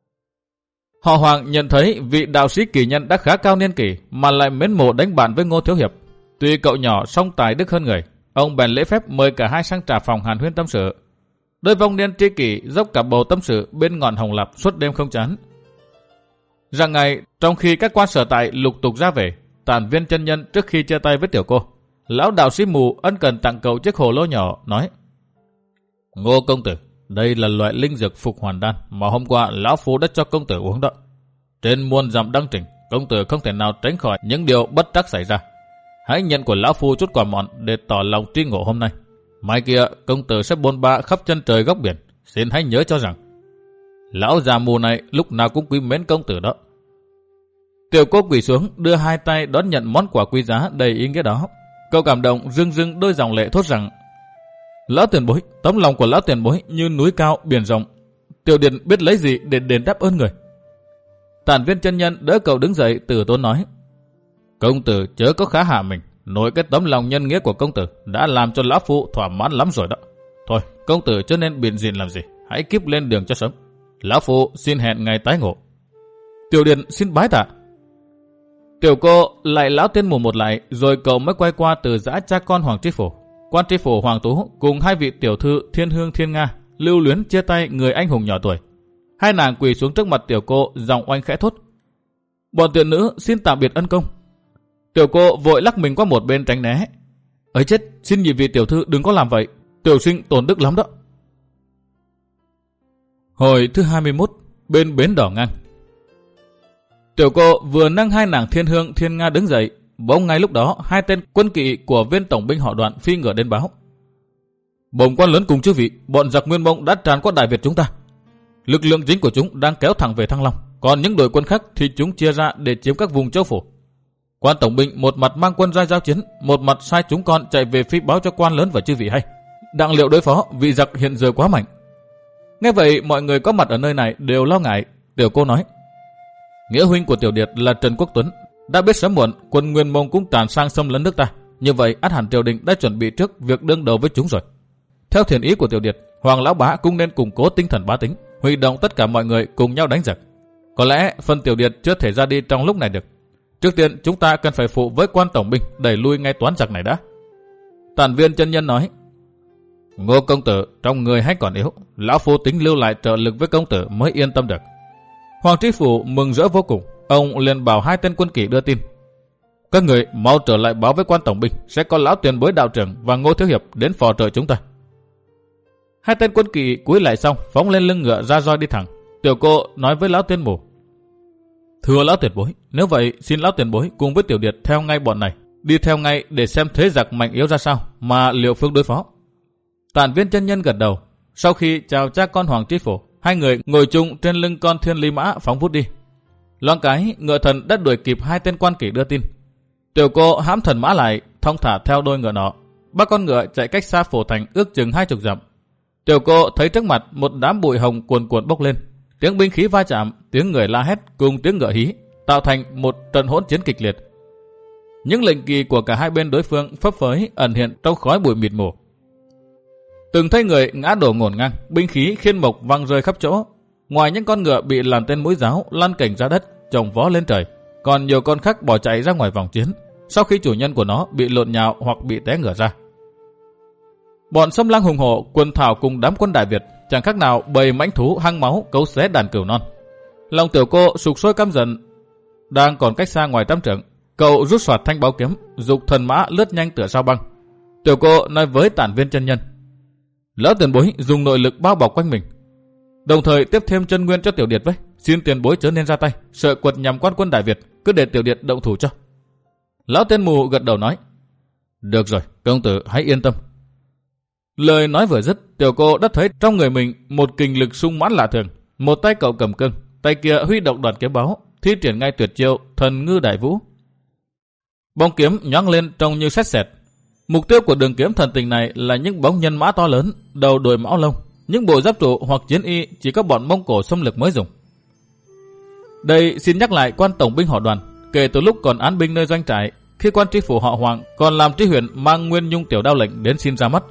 Họ Hoàng nhận thấy vị đạo sĩ kỳ nhân đã khá cao niên kỷ mà lại mến mộ đánh bạn với Ngô Thiếu Hiệp. Tuy cậu nhỏ song tài đức hơn người, ông bèn lễ phép mời cả hai sang trà phòng hàn huyên tâm sự. Đôi vong niên tri kỷ dốc cả bầu tâm sự bên ngọn hồng lạp suốt đêm không chán. Rằng ngày, trong khi các quan sở tại lục tục ra về, Tản Viên chân nhân trước khi chia tay với tiểu cô, lão đạo sĩ mù ân cần tặng cậu chiếc hồ lô nhỏ, nói: "Ngô công tử, đây là loại linh dược phục hoàn đan mà hôm qua lão phu đã cho công tử uống đó. Trên muôn dặm đăng trình, công tử không thể nào tránh khỏi những điều bất trắc xảy ra. Hãy nhận của lão phu chút quà mọn để tỏ lòng tri ngộ hôm nay. Mai kia công tử sẽ bôn ba khắp chân trời góc biển, xin hãy nhớ cho rằng lão già mù này lúc nào cũng quý mến công tử đó." Tiểu cô quỳ xuống đưa hai tay đón nhận món quà quý giá đầy ý nghĩa đó. Cậu cảm động rưng rưng đôi dòng lệ thốt rằng: "Lão tiền bối, tấm lòng của lão tiền bối như núi cao biển rộng. Tiểu điền biết lấy gì để đền đáp ơn người." Tản Viên chân nhân đỡ cậu đứng dậy từ tốn nói: "Công tử chớ có khá hạ mình, nổi cái tấm lòng nhân nghĩa của công tử đã làm cho lão phu thỏa mãn lắm rồi đó. Thôi, công tử chớ nên biện diện làm gì, hãy kíp lên đường cho sớm. Lão phu xin hẹn ngày tái ngộ." Tiểu điền xin bái tạ. Tiểu cô lại lão Tiên Mù một lại, rồi cậu mới quay qua từ giã cha con Hoàng Tri Phủ. Quan Tri Phủ Hoàng Tú cùng hai vị tiểu thư Thiên Hương Thiên Nga lưu luyến chia tay người anh hùng nhỏ tuổi. Hai nàng quỳ xuống trước mặt tiểu cô, giọng oanh khẽ thốt: "Bọn tiện nữ xin tạm biệt ân công." Tiểu cô vội lắc mình qua một bên tránh né. "Ấy chết, xin nhị vị tiểu thư đừng có làm vậy, tiểu sinh tổn đức lắm đó." Hồi thứ hai mươi mốt, bên bến đỏ ngang. Tiểu cô vừa nâng hai nàng Thiên Hương Thiên Nga đứng dậy, bỗng ngay lúc đó hai tên quân kỵ của viên tổng binh họ Đoạn phi ngựa đến báo: "Bổn quan lớn cùng chư vị, bọn giặc Nguyên Mông đã tràn qua Đại Việt chúng ta. Lực lượng chính của chúng đang kéo thẳng về Thăng Long, còn những đội quân khác thì chúng chia ra để chiếm các vùng châu phủ. Quan tổng binh một mặt mang quân ra giao chiến, một mặt sai chúng con chạy về phi báo cho quan lớn và chư vị hay, đặng liệu đối phó vị giặc hiện giờ quá mạnh." Nghe vậy mọi người có mặt ở nơi này đều lo ngại. Tiểu cô nói: Nghĩa huynh của Tiểu Điệt là Trần Quốc Tuấn, đã biết sớm muộn quân Nguyên Mông cũng tràn sang xâm lấn nước ta, như vậy ắt hẳn triều đình đã chuẩn bị trước việc đương đầu với chúng rồi. Theo thiện ý của Tiểu Điệt, Hoàng lão bá cũng nên củng cố tinh thần bá tính, huy động tất cả mọi người cùng nhau đánh giặc. Có lẽ phần Tiểu Điệt chưa thể ra đi trong lúc này được. Trước tiên chúng ta cần phải phụ với quan tổng binh đẩy lui ngay toán giặc này đã. Tản Viên chân nhân nói: Ngô công tử trong người hay còn yếu, lão phu tính lưu lại trợ lực với công tử mới yên tâm được. Hoàng tri phủ mừng rỡ vô cùng, ông liền bảo hai tên quân kỵ đưa tin: Các người mau trở lại báo với quan tổng binh, sẽ có lão tiền bối đạo trưởng và Ngô thiếu hiệp đến phò trợ chúng ta. Hai tên quân kỵ cúi lại xong, phóng lên lưng ngựa ra roi đi thẳng. Tiểu cô nói với lão tiên mù: Thưa lão tiền bối, nếu vậy xin lão tiền bối cùng với Tiểu Điệt theo ngay bọn này, đi theo ngay để xem thế giặc mạnh yếu ra sao mà liệu phương đối phó. Tản Viên chân nhân gật đầu. Sau khi chào cha con Hoàng tri phủ, hai người ngồi chung trên lưng con thiên lý mã phóng vút đi. Loáng cái ngựa thần đã đuổi kịp hai tên quan kỵ đưa tin. Tiểu cô hãm thần mã lại, thong thả theo đôi ngựa nọ. Ba con ngựa chạy cách xa phổ thành ước chừng hai chục dặm. Tiểu cô thấy trước mặt một đám bụi hồng cuồn cuộn bốc lên, tiếng binh khí va chạm, tiếng người la hét cùng tiếng ngựa hí, tạo thành một trận hỗn chiến kịch liệt. Những lệnh kỳ của cả hai bên đối phương phấp phới ẩn hiện trong khói bụi mịt mù. Từng thấy người ngã đổ ngổn ngang, binh khí khiên mộc văng rơi khắp chỗ. Ngoài những con ngựa bị làm tên mũi giáo lăn cảnh ra đất, chồng vó lên trời, còn nhiều con khác bỏ chạy ra ngoài vòng chiến, sau khi chủ nhân của nó bị lộn nhào hoặc bị té ngửa ra. Bọn Xâm Lang hùng hổ quân thảo cùng đám quân Đại Việt chẳng khác nào bầy mãnh thú hăng máu cấu xé đàn cừu non. Lòng tiểu cô sục sôi căm giận. Đang còn cách xa ngoài trăm trượng, cậu rút soạt thanh báo kiếm, dục thần mã lướt nhanh tựa sao băng. Tiểu cô nói với Tản Viên chân nhân: Lão tiền bối dùng nội lực bao bọc quanh mình, đồng thời tiếp thêm chân nguyên cho Tiểu Điệt với. Xin tiền bối chớ nên ra tay, sợ quật nhằm quan quân Đại Việt, cứ để Tiểu Điệt động thủ cho. Lão tên mù gật đầu nói: Được rồi, công tử hãy yên tâm. Lời nói vừa dứt, tiểu cô đã thấy trong người mình một kình lực sung mãn lạ thường. Một tay cậu cầm cương, tay kia huy động đoàn kiếm báo, thi triển ngay tuyệt chiêu thần ngư đại vũ. Bóng kiếm nhoáng lên trông như sét sẹt. Mục tiêu của đường kiếm thần tình này là những bóng nhân mã to lớn, đầu đuôi mão lông, những bộ giáp trụ hoặc chiến y chỉ có bọn Mông Cổ xâm lược mới dùng. Đây xin nhắc lại quan tổng binh họ Đoàn, kể từ lúc còn án binh nơi doanh trại, khi quan tri phủ họ Hoàng còn làm tri huyện mang Nguyên Nhung tiểu đao lệnh đến xin ra mắt.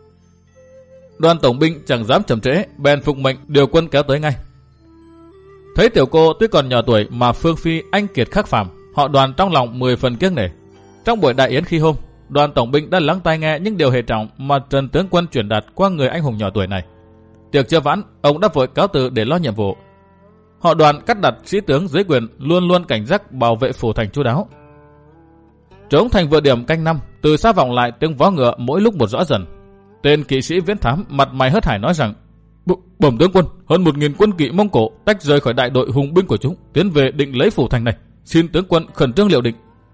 Đoàn tổng binh chẳng dám chậm trễ, bèn phục mệnh điều quân kéo tới ngay. Thấy tiểu cô tuy còn nhỏ tuổi mà phương phi anh kiệt khắc phàm, họ Đoàn trong lòng mười phần kiêng nể. Trong buổi đại yến khi hôm, đoàn tổng binh đã lắng tai nghe những điều hệ trọng mà Trần tướng quân truyền đạt qua người anh hùng nhỏ tuổi này. Tiệc chưa vãn, ông đã vội cáo từ để lo nhiệm vụ. Họ Đoàn cắt đặt sĩ tướng dưới quyền luôn luôn cảnh giác bảo vệ phủ thành chu đáo. Trống thành vừa điểm canh năm, từ xa vọng lại tiếng vó ngựa mỗi lúc một rõ dần. Tên kỵ sĩ Viễn Thám mặt mày hớt hải nói rằng: Bẩm tướng quân, hơn một nghìn quân kỵ Mông Cổ tách rời khỏi đại đội hùng binh của chúng, tiến về định lấy phủ thành này. Xin tướng quân khẩn trương liệu định.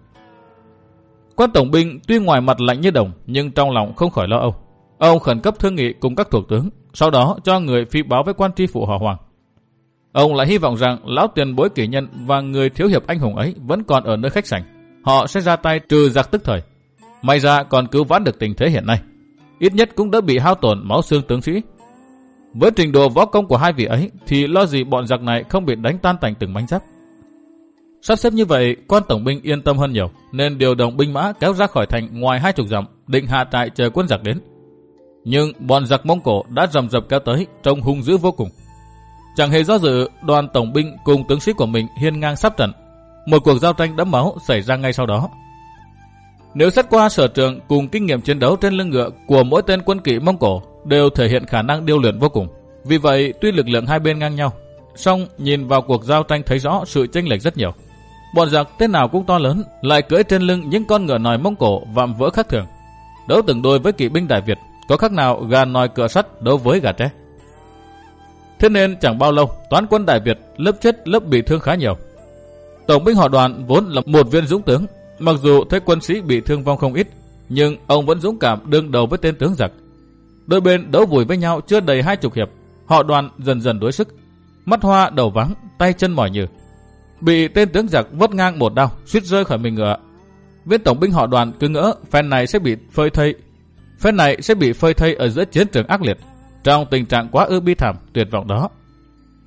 Quan tổng binh tuy ngoài mặt lạnh như đồng, nhưng trong lòng không khỏi lo âu. Ông khẩn cấp thương nghị cùng các thuộc tướng, sau đó cho người phi báo với quan tri phủ họ Hoàng. Ông lại hy vọng rằng lão tiền bối kỷ nhân và người thiếu hiệp anh hùng ấy vẫn còn ở nơi khách sảnh, họ sẽ ra tay trừ giặc tức thời. May ra còn cứu vãn được tình thế hiện nay, ít nhất cũng đỡ bị hao tổn máu xương tướng sĩ. Với trình độ võ công của hai vị ấy thì lo gì bọn giặc này không bị đánh tan tành từng mảnh giáp. Sắp xếp như vậy, quan tổng binh yên tâm hơn nhiều, nên điều động binh mã kéo ra khỏi thành ngoài hai chục dặm, định hạ trại chờ quân giặc đến. Nhưng bọn giặc Mông Cổ đã rầm rập kéo tới, trông hung dữ vô cùng. Chẳng hề do dự, đoàn tổng binh cùng tướng sĩ của mình hiên ngang sắp trận. Một cuộc giao tranh đẫm máu xảy ra ngay sau đó. Nếu xét qua sở trường cùng kinh nghiệm chiến đấu trên lưng ngựa của mỗi tên quân kỵ Mông Cổ đều thể hiện khả năng điêu luyện vô cùng. Vì vậy, tuy lực lượng hai bên ngang nhau, song nhìn vào cuộc giao tranh thấy rõ sự chênh lệch rất nhiều. Bọn giặc tên nào cũng to lớn, lại cưỡi trên lưng những con ngựa nòi Mông Cổ vạm vỡ khác thường. Đấu từng đôi với kỵ binh Đại Việt, có khác nào gà nòi cựa sắt đấu với gà tre. Thế nên chẳng bao lâu, toán quân Đại Việt lớp chết lớp bị thương khá nhiều. Tổng binh họ Đoàn vốn là một viên dũng tướng, mặc dù thấy quân sĩ bị thương vong không ít, nhưng ông vẫn dũng cảm đương đầu với tên tướng giặc. Đôi bên đấu vùi với nhau chưa đầy hai chục hiệp, họ Đoàn dần dần đuối sức, mắt hoa đầu vắng, tay chân mỏi nhừ, bị tên tướng giặc vớt ngang một đao, suýt rơi khỏi mình ngựa. Viên tổng binh họ Đoàn cứ ngỡ phen này sẽ bị phơi thây, phen này sẽ bị phơi thây ở giữa chiến trường ác liệt, trong tình trạng quá ư bi thảm tuyệt vọng đó.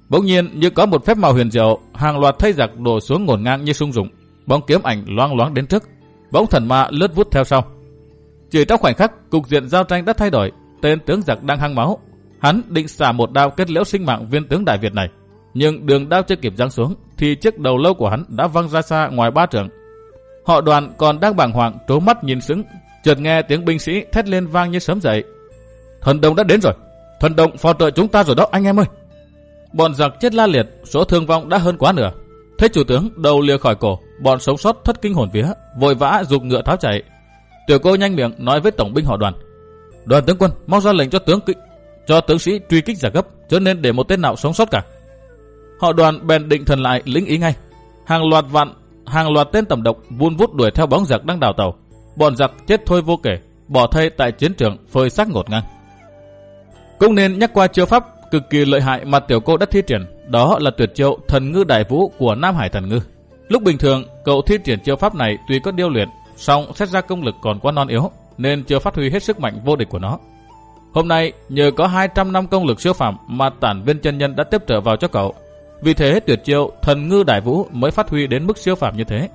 Bỗng nhiên như có một phép màu huyền diệu, hàng loạt thây giặc đổ xuống ngổn ngang như sung dụng, bóng kiếm ảnh loang loáng đến trước, bóng thần ma lướt vút theo sau. Chỉ trong khoảnh khắc, cục diện giao tranh đã thay đổi. Tên tướng giặc đang hăng máu, hắn định xả một đao kết liễu sinh mạng viên tướng Đại Việt này, nhưng đường đao chưa kịp giáng xuống thì chiếc đầu lâu của hắn đã văng ra xa ngoài ba trượng. Họ Đoàn còn đang bàng hoàng trố mắt nhìn sững, chợt nghe tiếng binh sĩ thét lên vang như sớm dậy: Thần Đồng đã đến rồi, Thần Đồng phò trợ chúng ta rồi đó anh em ơi! Bọn giặc chết la liệt, số thương vong đã hơn quá nửa. Thấy chủ tướng đầu lìa khỏi cổ, bọn sống sót thất kinh hồn vía, vội vã giục ngựa tháo chạy. Tiểu cô nhanh miệng nói với tổng binh họ Đoàn: Đoàn tướng quân mau ra lệnh cho tướng kỵ, cho tướng sĩ truy kích giặc gấp, chớ nên để một tên nào sống sót cả. Họ Đoàn bèn định thần lại lĩnh ý ngay. Hàng loạt vạn, hàng loạt tên tầm độc vun vút đuổi theo bóng giặc đang đào tàu. Bọn giặc chết thôi vô kể, bỏ thây tại chiến trường phơi xác ngổn ngang. Cũng nên nhắc qua chiêu pháp cực kỳ lợi hại mà tiểu cô đã thi triển, đó là tuyệt chiêu Thần Ngư Đại Vũ của Nam Hải Thần Ngư. Lúc bình thường cậu thi triển chiêu pháp này tuy có điêu luyện, song xét ra công lực còn quá non yếu, nên chưa phát huy hết sức mạnh vô địch của nó. Hôm nay nhờ có hai trăm năm công lực siêu phàm mà Tản Viên chân nhân đã tiếp trợ vào cho cậu, vì thế tuyệt chiêu Thần Ngư Đại Vũ mới phát huy đến mức siêu phàm như thế.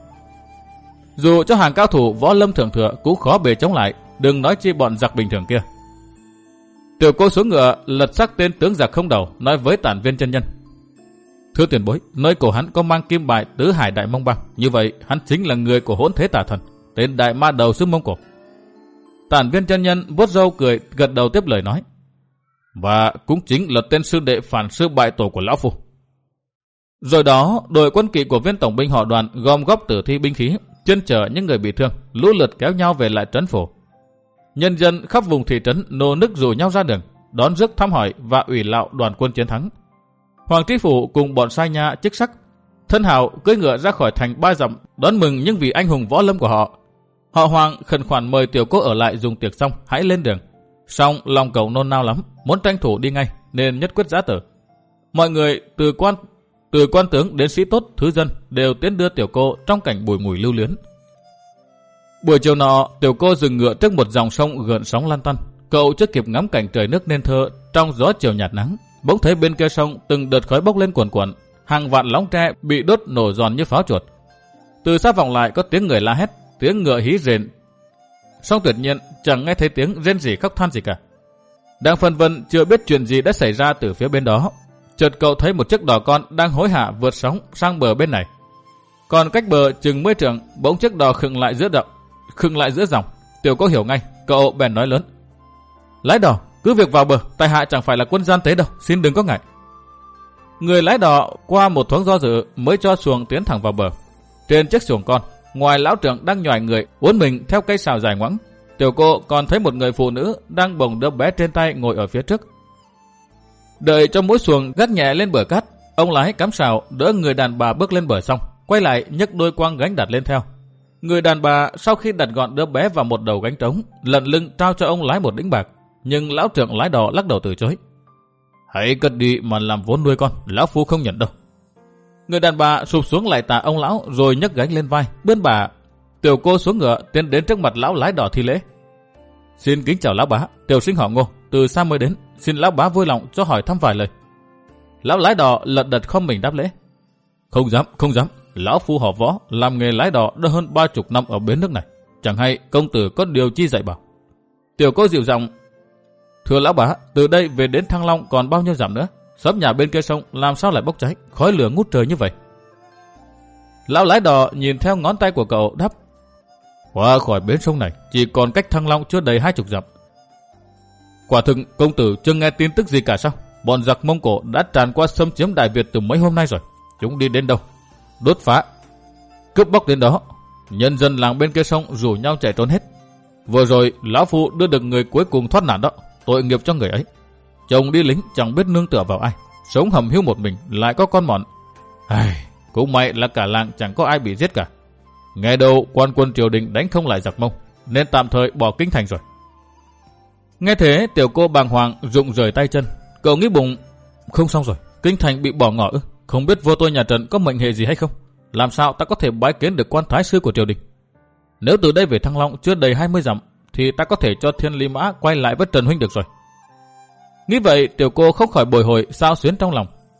Dù cho hàng cao thủ võ lâm thượng thừa cũng khó bề chống lại, đừng nói chi bọn giặc bình thường kia. Tiểu cô xuống ngựa lật xác tên tướng giặc không đầu, nói với Tản Viên chân nhân: Thưa tiền bối, nơi cổ hắn có mang kim bài tứ hải đại mông băng, như vậy hắn chính là người của Hỗn Thế Tà Thần, tên đại ma đầu xứ Mông Cổ. Tản Viên chân nhân vuốt râu cười, gật đầu tiếp lời nói: Và cũng chính là tên sư đệ phản sư bại tổ của lão phu. Rồi đó, đội quân kỵ của viên tổng binh họ Đoàn gom góp tử thi binh khí, chân chở những người bị thương, lũ lượt kéo nhau về lại trấn phủ. Nhân dân khắp vùng thị trấn nô nức rủ nhau ra đường, đón rước thăm hỏi và ủy lạo đoàn quân chiến thắng. Hoàng Tri Phủ cùng bọn sai nha chức sắc, thân hào cưỡi ngựa ra khỏi thành ba dặm đón mừng những vị anh hùng võ lâm của họ. Họ Hoàng khẩn khoản mời tiểu cô ở lại dùng tiệc xong hãy lên đường. Song lòng cậu nôn nao lắm, muốn tranh thủ đi ngay nên nhất quyết giã tử. Mọi người từ quan từ quan tướng đến sĩ tốt thứ dân đều tiến đưa tiểu cô trong cảnh bùi ngùi lưu luyến. Buổi chiều nọ, tiểu cô dừng ngựa trước một dòng sông gợn sóng lan tăn. Cậu chưa kịp ngắm cảnh trời nước nên thơ trong gió chiều nhạt nắng, bỗng thấy bên kia sông từng đợt khói bốc lên cuồn cuộn, hàng vạn lóng tre bị đốt nổ giòn như pháo chuột. Từ xa vọng lại có tiếng người la hét, tiếng ngựa hí rền. Song tuyệt nhiên chẳng nghe thấy tiếng rên rỉ khóc than gì cả. Đang phân vân chưa biết chuyện gì đã xảy ra từ phía bên đó, chợt cậu thấy một chiếc đò con đang hối hả vượt sóng sang bờ bên này. Còn cách bờ chừng mươi trượng, bỗng chiếc đò khựng lại giữa động, khựng lại giữa dòng. Tiểu cô hiểu ngay, cậu bèn nói lớn: Lái đò, cứ việc vào bờ, tại hạ chẳng phải là quân gian tế đâu, xin đừng có ngại. Người lái đò qua một thoáng do dự mới cho xuồng tiến thẳng vào bờ. Trên chiếc xuồng con, ngoài lão trưởng đang nhòi người uốn mình theo cây sào dài ngoẵng, tiểu cô còn thấy một người phụ nữ đang bồng đứa bé trên tay ngồi ở phía trước. Đợi cho mũi xuồng gắt nhẹ lên bờ cát, ông lái cắm sào đỡ người đàn bà bước lên bờ xong, quay lại nhấc đôi quang gánh đặt lên theo. Người đàn bà sau khi đặt gọn đứa bé vào một đầu gánh trống, lận lưng trao cho ông lái một đĩnh bạc, nhưng lão trưởng lái đò lắc đầu từ chối: Hãy cất đi mà làm vốn nuôi con, lão phu không nhận đâu. Người đàn bà sụp xuống lại tạ ông lão rồi nhấc gánh lên vai, bươn bà. Tiểu cô xuống ngựa tiến đến trước mặt lão lái đò thi lễ: Xin kính chào lão bá, tiểu sinh họ Ngô, từ xa mới đến, xin lão bá vui lòng cho hỏi thăm vài lời. Lão lái đò lật đật không mình đáp lễ: Không dám, không dám, lão phu họ Võ, làm nghề lái đò đã hơn ba chục năm ở bến nước này, chẳng hay công tử có điều chi dạy bảo. Tiểu cô dịu giọng: Thưa lão bá, từ đây về đến Thăng Long còn bao nhiêu dặm nữa? Xóm nhà bên kia sông làm sao lại bốc cháy, khói lửa ngút trời như vậy? Lão lái đò nhìn theo ngón tay của cậu đáp: Qua khỏi bến sông này chỉ còn cách Thăng Long chưa đầy hai chục dặm. Quả thực công tử chưa nghe tin tức gì cả sao? Bọn giặc Mông Cổ đã tràn qua xâm chiếm Đại Việt từ mấy hôm nay rồi. Chúng đi đến đâu? Đốt phá, cướp bóc đến đó. Nhân dân làng bên kia sông rủ nhau chạy trốn hết. Vừa rồi lão phu đưa được người cuối cùng thoát nạn đó, tội nghiệp cho người ấy. Chồng đi lính chẳng biết nương tựa vào ai, sống hầm hiu một mình lại có con mọn. Ai, cũng may là cả làng chẳng có ai bị giết cả. Nghe đầu quan quân triều đình đánh không lại giặc Mông, nên tạm thời bỏ kinh thành rồi. Nghe thế tiểu cô bàng hoàng rụng rời tay chân. Cậu nghĩ bụng: Không xong rồi, kinh thành bị bỏ ngỏ ư? Không biết vua tôi nhà Trần có mệnh hệ gì hay không? Làm sao ta có thể bái kiến được quan thái sư của triều đình? Nếu từ đây về Thăng Long chưa đầy hai mươi dặm thì ta có thể cho Thiên Lý Mã quay lại với Trần huynh được rồi. Nghĩ vậy tiểu cô không khỏi bồi hồi xao xuyến trong lòng.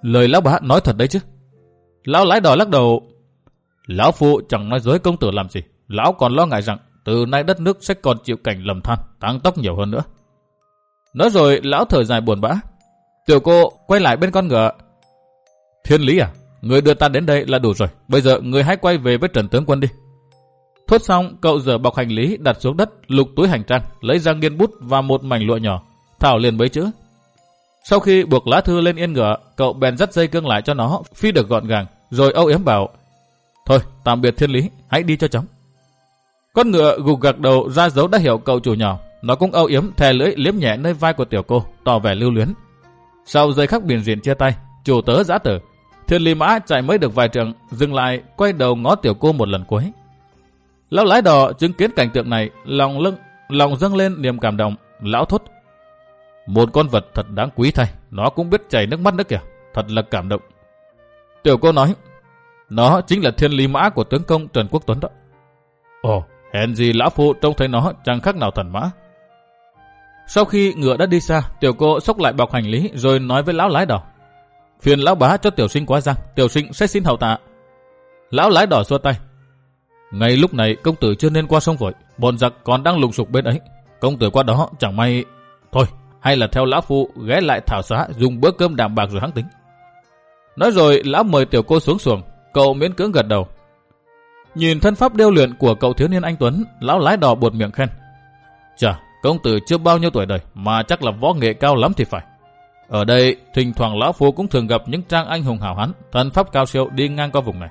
lời lão bá nói thật đấy chứ? Lão lái đò lắc đầu. Lão phu chẳng nói dối công tử làm gì. Lão còn lo ngại rằng từ nay đất nước sẽ còn chịu cảnh lầm than, tăng tốc nhiều hơn nữa. Nói rồi lão thở dài buồn bã. Tiểu cô quay lại bên con ngựa. Thiên Lý à, người đưa ta đến đây là đủ rồi. Bây giờ người hãy quay về với Trần tướng quân đi. Thốt xong, cậu dở bọc hành lý đặt xuống đất, lục túi hành trang, lấy ra nghiên bút và một mảnh lụa nhỏ, thảo liền mấy chữ. Sau khi buộc lá thư lên yên ngựa, cậu bèn dắt dây cương lại cho nó phi được gọn gàng, rồi âu yếm bảo: thôi tạm biệt Thiên Lý, hãy đi cho chóng. Con ngựa gục gặc đầu ra dấu đã hiểu cậu chủ nhỏ. Nó cũng âu yếm thè lưỡi liếm nhẹ nơi vai của tiểu cô, tỏ vẻ lưu luyến. Sau giây khắc biển diện chia tay, chủ tớ giã tử, Thiên Lý mã chạy mới được vài trượng, dừng lại quay đầu ngó tiểu cô một lần cuối. Lão lái đò chứng kiến cảnh tượng này, lòng lưng lòng dâng lên niềm cảm động. Lão thốt: một con vật thật đáng quý thay, nó cũng biết chảy nước mắt nữa kìa, thật là cảm động. Tiểu cô nói: nó chính là Thiên Lý mã của tướng công Trần Quốc Tuấn đó. Ồ, hèn gì lão phu trông thấy nó chẳng khác nào thần mã. Sau khi ngựa đã đi xa, tiểu cô xốc lại bọc hành lý rồi nói với lão lái đò: phiền lão bá cho tiểu sinh quá giang, tiểu sinh sẽ xin hậu tạ. Lão lái đò xua tay: ngay lúc này công tử chưa nên qua sông vội, bọn giặc còn đang lùng sục bên ấy. Công tử qua đó chẳng may. Thôi, hay là theo lão phu ghé lại thảo xá dùng bữa cơm đạm bạc rồi hãng tính. Nói rồi lão mời tiểu cô xuống xuồng, cậu miễn cưỡng gật đầu. Nhìn thân pháp điêu luyện của cậu thiếu niên anh tuấn, lão lái đò buột miệng khen: chà, công tử chưa bao nhiêu tuổi đời mà chắc là võ nghệ cao lắm thì phải. Ở đây thỉnh thoảng lão phu cũng thường gặp những trang anh hùng hảo hán, thân pháp cao siêu đi ngang qua vùng này.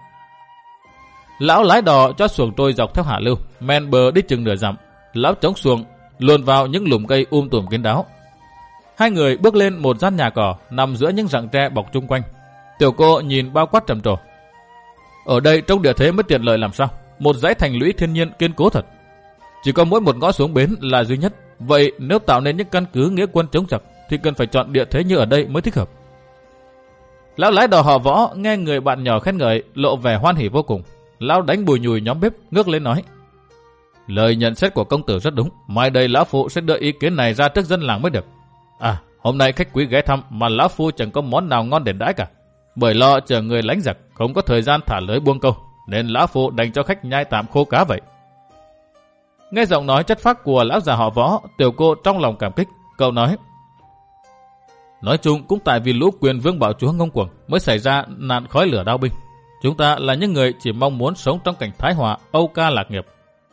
Lão lái đò cho xuồng trôi dọc theo hạ lưu, men bờ đi chừng nửa dặm. Lão chống xuồng luồn vào những lùm cây um tùm kín đáo. Hai người bước lên một gian nhà cỏ nằm giữa những rặng tre bọc chung quanh. Tiểu cô nhìn bao quát trầm trồ: ở đây trông địa thế mới tiện lợi làm sao, một dãy thành lũy thiên nhiên kiên cố thật. Chỉ có mỗi một ngõ xuống bến là duy nhất. Vậy nếu tạo nên những căn cứ nghĩa quân chống giặc thì cần phải chọn địa thế như ở đây mới thích hợp. Lão lái đò họ Võ nghe người bạn nhỏ khen ngợi, lộ vẻ hoan hỉ vô cùng. Lão đánh bùi nhùi nhóm bếp, ngước lên nói: lời nhận xét của công tử rất đúng, mai đây lão phụ sẽ đưa ý kiến này ra trước dân làng mới được. À, hôm nay khách quý ghé thăm mà lão phu chẳng có món nào ngon để đãi cả, bởi lo chờ người lánh giặc không có thời gian thả lưới buông câu, nên lão phu đành cho khách nhai tạm khô cá vậy. Nghe giọng nói chất phác của lão già họ Võ, tiểu cô trong lòng cảm kích. Cậu nói: nói chung cũng tại vì lũ quyền vương bảo chúa ngông cuồng mới xảy ra nạn khói lửa đao binh. Chúng ta là những người chỉ mong muốn sống trong cảnh thái hòa, âu ca lạc nghiệp.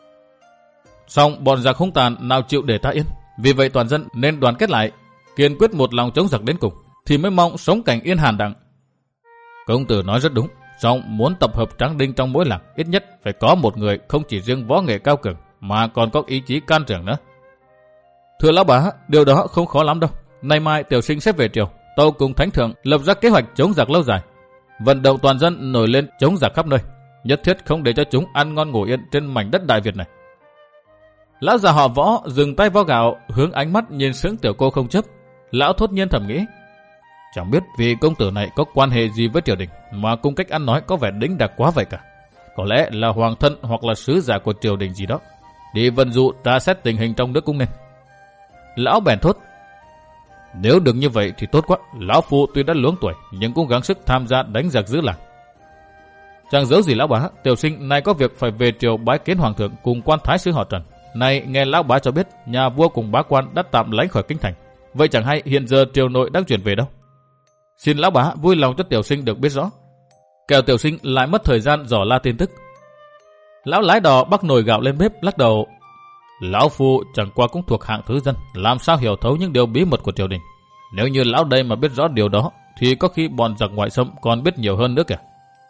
Song bọn giặc hung tàn nào chịu để ta yên. Vì vậy toàn dân nên đoàn kết lại, kiên quyết một lòng chống giặc đến cùng, thì mới mong sống cảnh yên hàn đặng. Công tử nói rất đúng. Song muốn tập hợp tráng đinh trong mỗi làng, ít nhất phải có một người không chỉ riêng võ nghệ cao cường mà còn có ý chí can trưởng nữa. Thưa lão bá, điều đó không khó lắm đâu. Nay mai tiểu sinh sẽ về triều, tâu cùng thánh thượng lập ra kế hoạch chống giặc lâu dài, vận động toàn dân nổi lên chống giặc khắp nơi, nhất thiết không để cho chúng ăn ngon ngủ yên trên mảnh đất Đại Việt này. Lão già họ Võ dừng tay vo gạo, hướng ánh mắt nhìn sững tiểu cô không chấp. Lão thốt nhiên thầm nghĩ: chẳng biết vị công tử này có quan hệ gì với triều đình mà cung cách ăn nói có vẻ đĩnh đạc quá vậy cả. Có lẽ là hoàng thân hoặc là sứ giả của triều đình gì đó, đi vận dụ tra xét tình hình trong nước cũng nên. Lão bèn thốt: nếu được như vậy thì tốt quá. Lão phu tuy đã luống tuổi nhưng cũng gắng sức tham gia đánh giặc giữ làng. Chẳng giấu gì lão bá, tiểu sinh nay có việc phải về triều bái kiến hoàng thượng cùng quan thái sứ họ Trần. Nay nghe lão bá cho biết nhà vua cùng bá quan đã tạm lánh khỏi kinh thành, vậy chẳng hay hiện giờ triều nội đang chuyển về đâu. Xin lão bá vui lòng cho tiểu sinh được biết rõ, kẻo tiểu sinh lại mất thời gian dò la tin tức. Lão lái đò bắc nồi gạo lên bếp lắc đầu: lão phu chẳng qua cũng thuộc hạng thứ dân, làm sao hiểu thấu những điều bí mật của triều đình. Nếu như lão đây mà biết rõ điều đó thì có khi bọn giặc ngoại xâm còn biết nhiều hơn nữa kìa.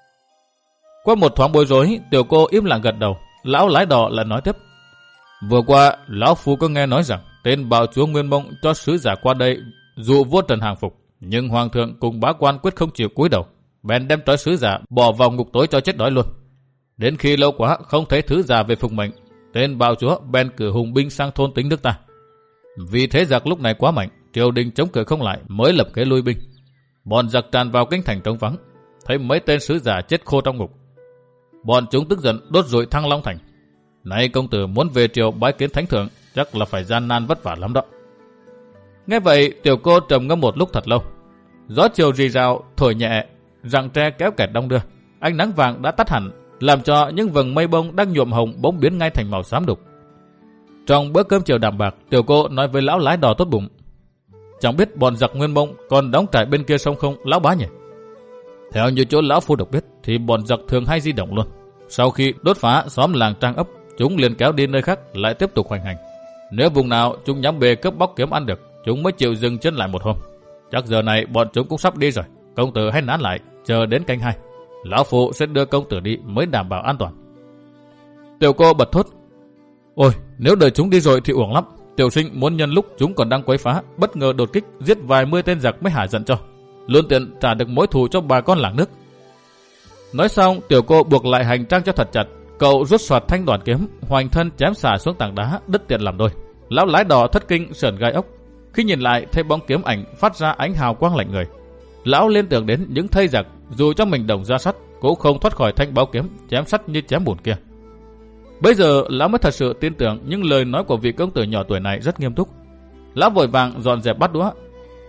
Qua một thoáng bối rối, tiểu cô im lặng gật đầu. Lão lái đò lại nói tiếp: vừa qua lão phu có nghe nói rằng tên bạo chúa Nguyên Mông cho sứ giả qua đây dụ vua Trần hàng phục, nhưng hoàng thượng cùng bá quan quyết không chịu cúi đầu, bèn đem trói sứ giả bỏ vào ngục tối cho chết đói luôn. Đến khi lâu quá không thấy thứ giả về phục mệnh, tên bạo chúa bèn cử hùng binh sang thôn tính nước ta. Vì thế giặc lúc này quá mạnh, triều đình chống cự không lại mới lập kế lui binh. Bọn giặc tràn vào kinh thành trống vắng, thấy mấy tên sứ giả chết khô trong ngục. Bọn chúng tức giận đốt rụi Thăng Long thành. Nay công tử muốn về triều bái kiến thánh thượng, chắc là phải gian nan vất vả lắm đó. Nghe vậy tiểu cô trầm ngâm một lúc thật lâu. Gió chiều rì rào thổi nhẹ, rặng tre kéo kẹt đong đưa. Ánh nắng vàng đã tắt hẳn, làm cho những vầng mây bông đang nhuộm hồng bỗng biến ngay thành màu xám đục. Trong bữa cơm chiều đạm bạc, Tiểu Cô nói với lão lái đò tốt bụng: chẳng biết bọn giặc Nguyên Mông còn đóng trại bên kia sông không lão bá nhỉ? Theo như chỗ lão phu được biết thì bọn giặc thường hay di động luôn. Sau khi đốt phá xóm làng trang ấp, chúng liền kéo đi nơi khác lại tiếp tục hoành hành. Nếu vùng nào chúng nhắm bề cướp bóc kiếm ăn được, chúng mới chịu dừng chân lại một hôm. Chắc giờ này bọn chúng cũng sắp đi rồi. Công tử hãy nán lại, chờ đến canh hai. Lão phu sẽ đưa công tử đi mới đảm bảo an toàn. Tiểu Cô bật thốt: ôi, nếu đợi chúng đi rồi thì uổng lắm. Tiểu sinh muốn nhân lúc chúng còn đang quấy phá, bất ngờ đột kích giết vài mươi tên giặc mới hả giận cho, luôn tiện trả được mối thù cho bà con làng nước. Nói xong, Tiểu Cô buộc lại hành trang cho thật chặt. Cậu rút soạt thanh đoàn kiếm, hoành thân chém xả xuống tảng đá, đứt tiện làm đôi. Lão lái đò thất kinh sởn gai ốc. Khi nhìn lại thấy bóng kiếm ảnh phát ra ánh hào quang lạnh người, lão liên tưởng đến những thây giặc dù cho mình đồng ra sắt cũng không thoát khỏi thanh báo kiếm chém sắt như chém bùn kia. Bây giờ lão mới thật sự tin tưởng những lời nói của vị công tử nhỏ tuổi này rất nghiêm túc. Lão vội vàng dọn dẹp bát đũa.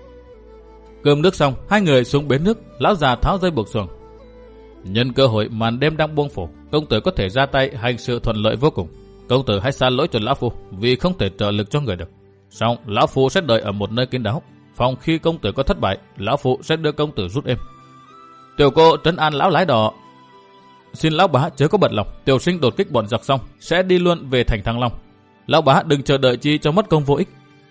Cơm nước xong, hai người xuống bến nước. Lão già tháo dây buộc xuồng. Nhân cơ hội màn đêm đang buông phủ, công tử có thể ra tay hành sự thuận lợi vô cùng. Công tử hãy san lỗi cho lão phu vì không thể trợ lực cho người được. Xong, lão phu sẽ đợi ở một nơi kín đáo, phòng khi công tử có thất bại, lão phu sẽ đưa công tử rút êm. Tiểu Cô trấn an lão lái đò: xin lão bá chớ có bận lòng, tiểu sinh đột kích bọn giặc xong sẽ đi luôn về thành Thăng Long. Lão bá đừng chờ đợi chi cho mất công vô ích.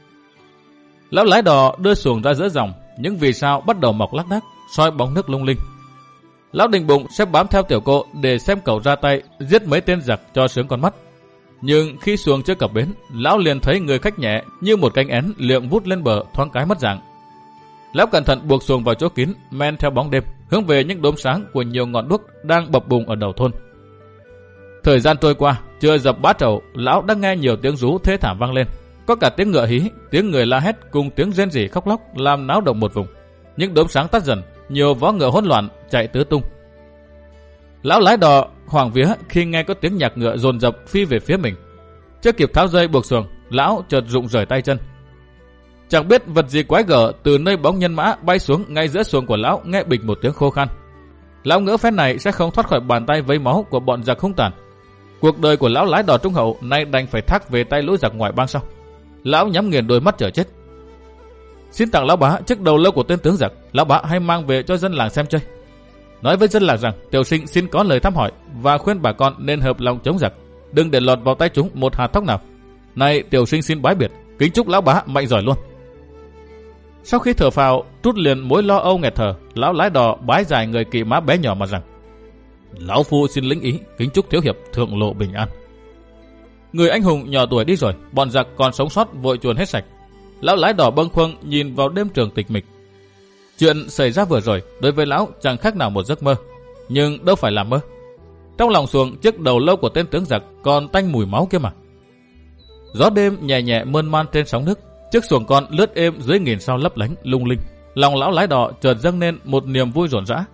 Lão lái đò đưa xuồng ra giữa dòng, những vì sao bắt đầu mọc lác đác, soi bóng nước lung linh. Lão định bụng sẽ bám theo Tiểu Cô để xem cậu ra tay giết mấy tên giặc cho sướng con mắt. Nhưng khi xuồng chưa cập bến, lão liền thấy người khách nhẹ như một cánh én liệng vút lên bờ, thoáng cái mất dạng. Lão cẩn thận buộc xuồng vào chỗ kín, men theo bóng đêm, hướng về những đốm sáng của nhiều ngọn đuốc đang bập bùng ở đầu thôn. Thời gian trôi qua, chưa dập bát trầu, lão đã nghe nhiều tiếng rú thê thảm vang lên, có cả tiếng ngựa hí, tiếng người la hét cùng tiếng rên rỉ khóc lóc làm náo động một vùng. Những đốm sáng tắt dần, nhiều vó ngựa hỗn loạn chạy tứ tung. Lão lái đò hoảng vía khi nghe có tiếng nhạc ngựa dồn dập phi về phía mình. Chưa kịp tháo dây buộc xuồng, lão chợt rụng rời tay chân. Chẳng biết vật gì quái gở từ nơi bóng nhân mã bay xuống ngay giữa xuồng của lão, nghe bịch một tiếng khô khan. Lão ngỡ phép này sẽ không thoát khỏi bàn tay vấy máu của bọn giặc hung tàn. Cuộc đời của lão lái đò trung hậu nay đành phải thác về tay lũ giặc ngoại bang sau. Lão nhắm nghiền đôi mắt chờ chết. Xin tặng lão bá chiếc đầu lâu của tên tướng giặc, lão bá hãy mang về cho dân làng xem chơi. Nói với dân làng rằng tiểu sinh xin có lời thăm hỏi và khuyên bà con nên hợp lòng chống giặc, đừng để lọt vào tay chúng một hạt tóc nào. Này tiểu sinh xin bái biệt, kính chúc lão bá mạnh giỏi luôn. Sau khi thở phào, trút liền mối lo âu nghẹt thở, lão lái đò bái dài người kỵ mã bé nhỏ mà rằng: lão phu xin lĩnh ý, kính chúc thiếu hiệp thượng lộ bình an. Người anh hùng nhỏ tuổi đi rồi, bọn giặc còn sống sót vội chuồn hết sạch. Lão lái đò bâng khuâng nhìn vào đêm trường tịch mịch. Chuyện xảy ra vừa rồi đối với lão chẳng khác nào một giấc mơ, nhưng đâu phải là mơ. Trong lòng xuồng, chiếc đầu lâu của tên tướng giặc còn tanh mùi máu kia mà. Gió đêm nhẹ nhẹ mơn man trên sóng nước, chiếc xuồng con lướt êm dưới nghìn sao lấp lánh lung linh. Lòng lão lái đò chợt dâng lên một niềm vui rộn rã.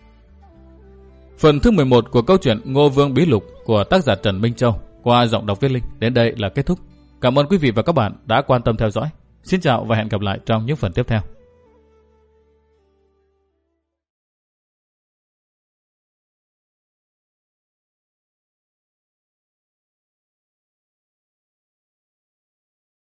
Phần thứ mười một của câu chuyện Ngô Vương Bí Lục của tác giả Trần Minh Châu qua giọng đọc Viết Linh đến đây là kết thúc. Cảm ơn quý vị và các bạn đã quan tâm theo dõi. Xin chào và hẹn gặp lại trong những phần tiếp theo.